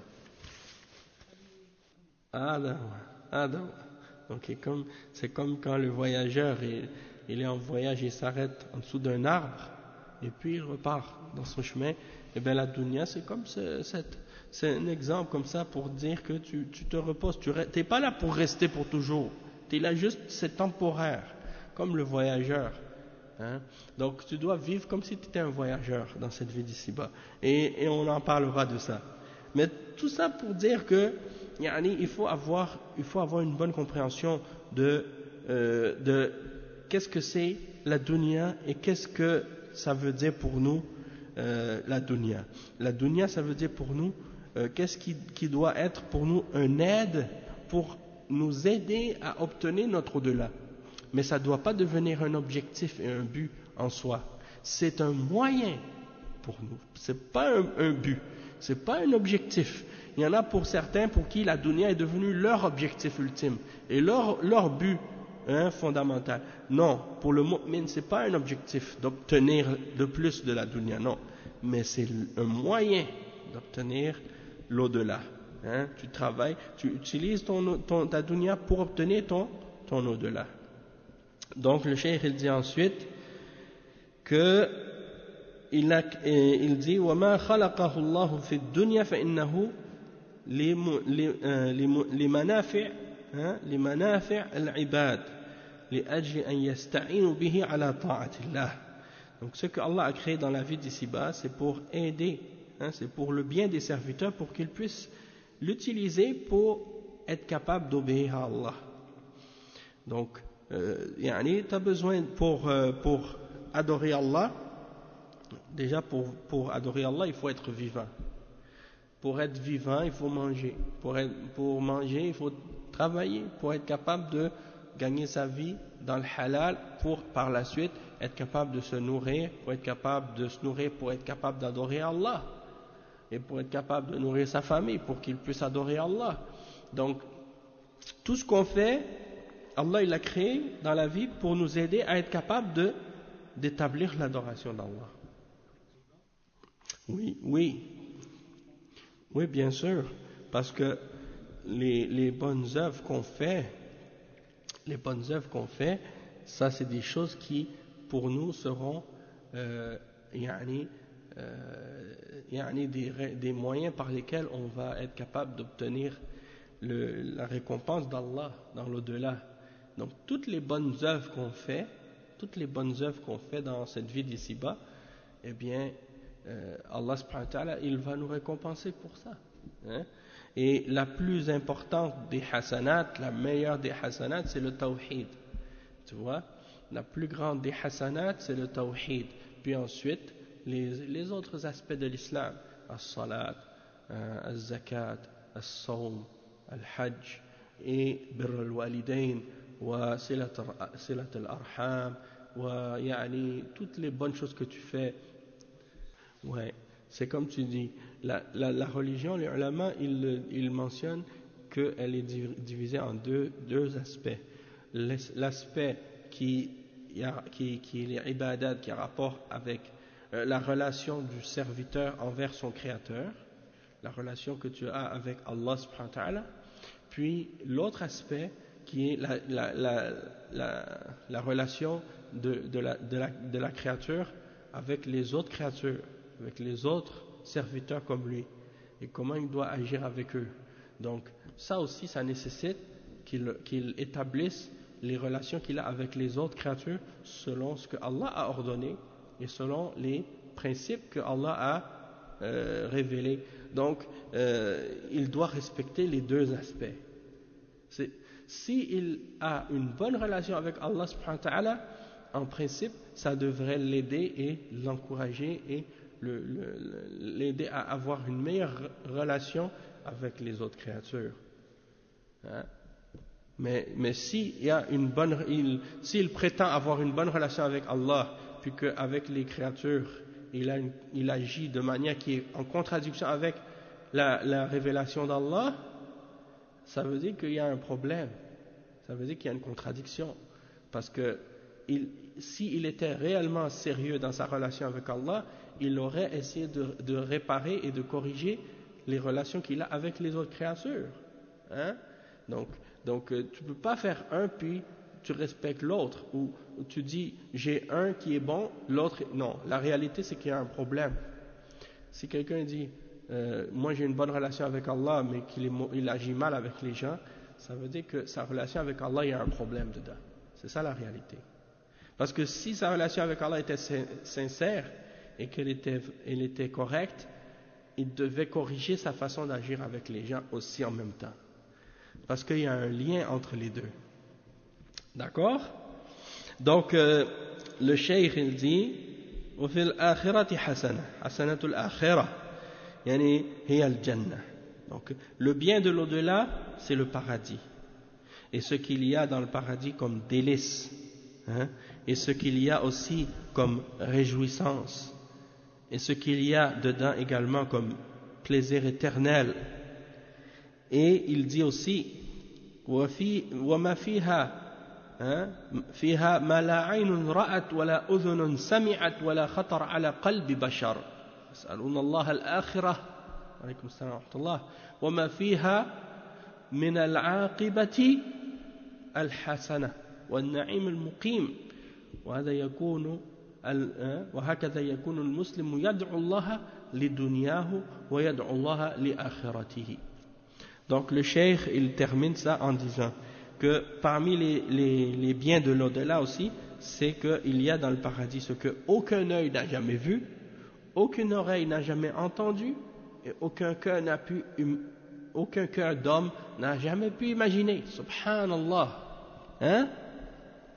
Ah, non. Ah, donc, donc c'est comme, c'est comme quand le voyageur est, il est en voyage, il s'arrête en dessous d'un arbre et puis il repart dans son chemin. Et bien la dunya, c'est comme ce, cette, c'est un exemple comme ça pour dire que tu, tu te reposes, tu n'es pas là pour rester pour toujours, tu es là juste, c'est temporaire, comme le voyageur. Hein? Donc tu dois vivre comme si tu étais un voyageur dans cette vie d'ici-bas. Et, et on en parlera de ça. Mais tout ça pour dire que il faut avoir, il faut avoir une bonne compréhension de, euh, de qu'est-ce que c'est la dunya et qu'est-ce que ça veut dire pour nous euh, la dunya. La dunya, ça veut dire pour nous euh, qu'est-ce qui, qui doit être pour nous un aide pour nous aider à obtenir notre au-delà. Mais ça ne doit pas devenir un objectif et un but en soi. C'est un moyen pour nous. C'est pas un, un but. C'est pas un objectif. Il y en a pour certains pour qui la dunya est devenue leur objectif ultime et leur, leur but hein, fondamental. Non, pour le mu'min, ce n'est pas un objectif d'obtenir le plus de la dunya, non. Mais c'est un moyen d'obtenir l'au-delà. Hein. Tu travailles, tu utilises ton, ton, ta dunya pour obtenir ton, ton au-delà. Donc le cheikh il dit ensuite que il, a, il dit وَمَا خَلَقَهُ اللَّهُ فِي الدُّنْيَا فَإِنَّهُ لمنافع لمنافع العباد لأجل أن يستعينوا به على طاعة الله. Donc ce que Allah a créé dans la vie d'ici-bas, c'est pour aider, hein, c'est pour le bien des serviteurs, pour qu'ils puissent l'utiliser pour être capables d'obéir à Allah. Donc euh, yani, tu as besoin pour, euh, pour adorer Allah, déjà pour, pour adorer Allah, il faut être vivant. Pour être vivant, il faut manger. Pour, être, pour manger, il faut travailler. Pour être capable de gagner sa vie dans le halal, pour par la suite être capable de se nourrir, pour être capable de se nourrir, pour être capable d'adorer Allah. Et pour être capable de nourrir sa famille, pour qu'il puisse adorer Allah. Donc, tout ce qu'on fait, Allah il a créé dans la vie pour nous aider à être capable de, d'établir l'adoration d'Allah. Oui, oui. Oui, bien sûr, parce que les, les bonnes œuvres qu'on fait, les bonnes œuvres qu'on fait, ça c'est des choses qui, pour nous, seront euh, yani, euh, yani des, des moyens par lesquels on va être capable d'obtenir le, la récompense d'Allah dans l'au-delà. Donc, toutes les bonnes œuvres qu'on fait, toutes les bonnes œuvres qu'on fait dans cette vie d'ici-bas, eh bien, Euh, Allah subhanahu wa ta'ala, il va nous récompenser pour ça, hein? Et la plus importante des hasanats, la meilleure des hasanats, c'est le tawhid, tu vois, la plus grande des hasanats, c'est le tawhid, puis ensuite les, les autres aspects de l'islam, as-salat, euh, az-zakat, as-sawm, al-hajj, et birr al-walidain, wa silat al-arham, wa yani, toutes les bonnes choses que tu fais. Ouais, c'est comme tu dis, la, la, la religion, les ulama, ils, ils mentionnent qu'elle est divisée en deux, deux aspects. L'aspect qui, qui, qui est l'ibadat, qui a rapport avec euh, la relation du serviteur envers son créateur, la relation que tu as avec Allah subhanahu wa ta'ala, puis l'autre aspect qui est la, la, la, la, la relation de, de, la, de, la, de la créature avec les autres créatures, avec les autres serviteurs comme lui, et comment il doit agir avec eux. Donc ça aussi, ça nécessite qu'il qu'il établisse les relations qu'il a avec les autres créatures selon ce que Allah a ordonné et selon les principes que Allah a euh, révélés. Donc euh, il doit respecter les deux aspects. S'il a une bonne relation avec Allah subhanahu wa ta'ala, en principe, ça devrait l'aider et l'encourager et l'aider à avoir une meilleure relation avec les autres créatures. Hein? Mais, mais s'il y a une bonne, il, s'il prétend avoir une bonne relation avec Allah, puis qu'avec les créatures, il, a une, il agit de manière qui est en contradiction avec la, la révélation d'Allah, ça veut dire qu'il y a un problème. Ça veut dire qu'il y a une contradiction. Parce que il, s'il était réellement sérieux dans sa relation avec Allah, il aurait essayé de, de réparer et de corriger les relations qu'il a avec les autres créatures. Hein? Donc, donc tu ne peux pas faire un puis tu respectes l'autre, ou tu dis j'ai un qui est bon, l'autre non. La réalité c'est qu'il y a un problème. Si quelqu'un dit euh, moi j'ai une bonne relation avec Allah mais qu'il est, il agit mal avec les gens, ça veut dire que sa relation avec Allah, il y a un problème dedans. C'est ça la réalité. Parce que si sa relation avec Allah était sincère et qu'elle était, elle était correcte, il devait corriger sa façon d'agir avec les gens aussi en même temps. Parce qu'il y a un lien entre les deux. D'accord? Donc, euh, le cheikh, il dit, وفي الآخرة حسنة حسنة الآخرة يعني هي الجنة. Donc, le bien de l'au-delà, c'est le paradis. Et ce qu'il y a dans le paradis comme délice, hein, et ce qu'il y a aussi comme réjouissance, et ce qu'il y a dedans également comme plaisir éternel. Et il dit aussi, وَمَا فِيهَا فِيهَا مَا لَا عَيْنٌ رَأَتْ وَلَا أُذُنٌ سَمِعَتْ وَلَا خَطَرَ عَلَى قَلْبِ بَشَرٍ يَسْأَلُونَ اللَّهَ الْآخِرَةَ عليكم السلام ورحمة الله وما فيها من العاقبة الحسنة والنعيم المقيم وهذا يكون وهكذا يكون المسلم يدعو الله لدنياه ويدعو الله لآخرته. Donc le cheikh il termine ça en disant que parmi les, les, les biens de l'au-delà aussi, c'est qu'il y a dans le paradis ce que aucun œil n'a jamais vu, aucune oreille n'a jamais entendu, et aucun cœur n'a pu, aucun cœur d'homme n'a jamais pu imaginer. Subhanallah. Hein?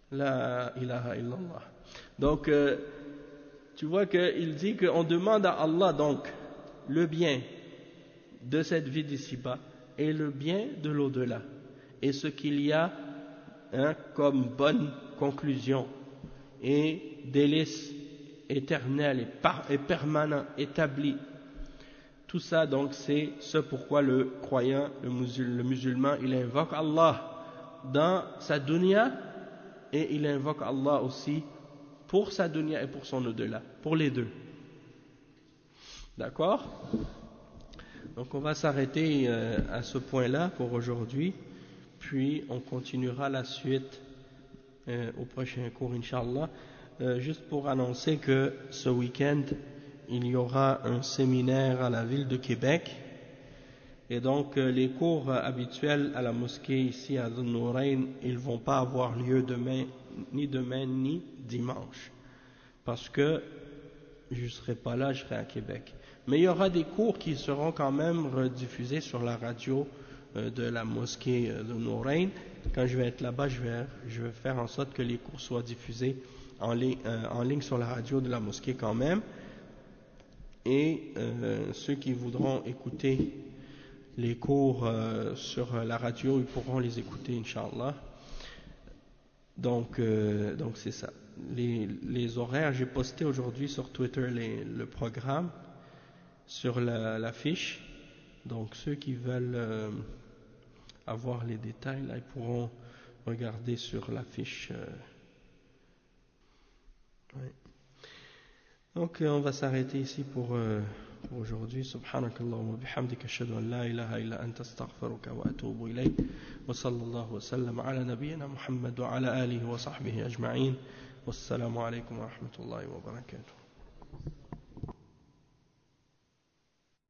La ilaha illallah. Donc, euh, tu vois qu'il dit qu'on demande à Allah donc le bien de cette vie d'ici-bas et le bien de l'au-delà. Et ce qu'il y a hein, comme bonne conclusion et délice éternel et, par, et permanent, établi. Tout ça donc c'est ce pourquoi le croyant, le, musul, le musulman, il invoque Allah dans sa dunya et il invoque Allah aussi pour sa dunya et pour son au-delà, pour les deux. D'accord? Donc on va s'arrêter euh, à ce point-là pour aujourd'hui, puis on continuera la suite euh, au prochain cours, Inch'Allah. Euh, juste pour annoncer que ce week-end, il y aura un séminaire à la ville de Québec, et donc euh, les cours euh, habituels à la mosquée ici à Dhun-Nourayn, ils vont pas avoir lieu demain, ni demain, ni dimanche, parce que je ne serai pas là, je serai à Québec. Mais il y aura des cours qui seront quand même rediffusés sur la radio euh, de la mosquée euh, de Nourayn. Quand je vais être là-bas, je vais, je vais faire en sorte que les cours soient diffusés en, li euh, en ligne sur la radio de la mosquée quand même. Et euh, ceux qui voudront écouter les cours euh, sur la radio, ils pourront les écouter, Inch'Allah. Donc, euh, donc c'est ça. Les, les horaires, j'ai posté aujourd'hui sur Twitter les, le programme sur la, la fiche. Donc ceux qui veulent euh, avoir les détails, là, ils pourront regarder sur la fiche. Euh, ouais. Donc on va s'arrêter ici pour, euh, pour aujourd'hui. Subhanakallahumma wa bihamdika ashhadu an la ilaha illa anta astaghfiruka wa atubu ilayk. Wa sallallahu wa sallam ala nabiyyina Muhammad wa ala alihi wa sahbihi ajma'in. Wassalamu alaykum wa rahmatullahi wa barakatuh.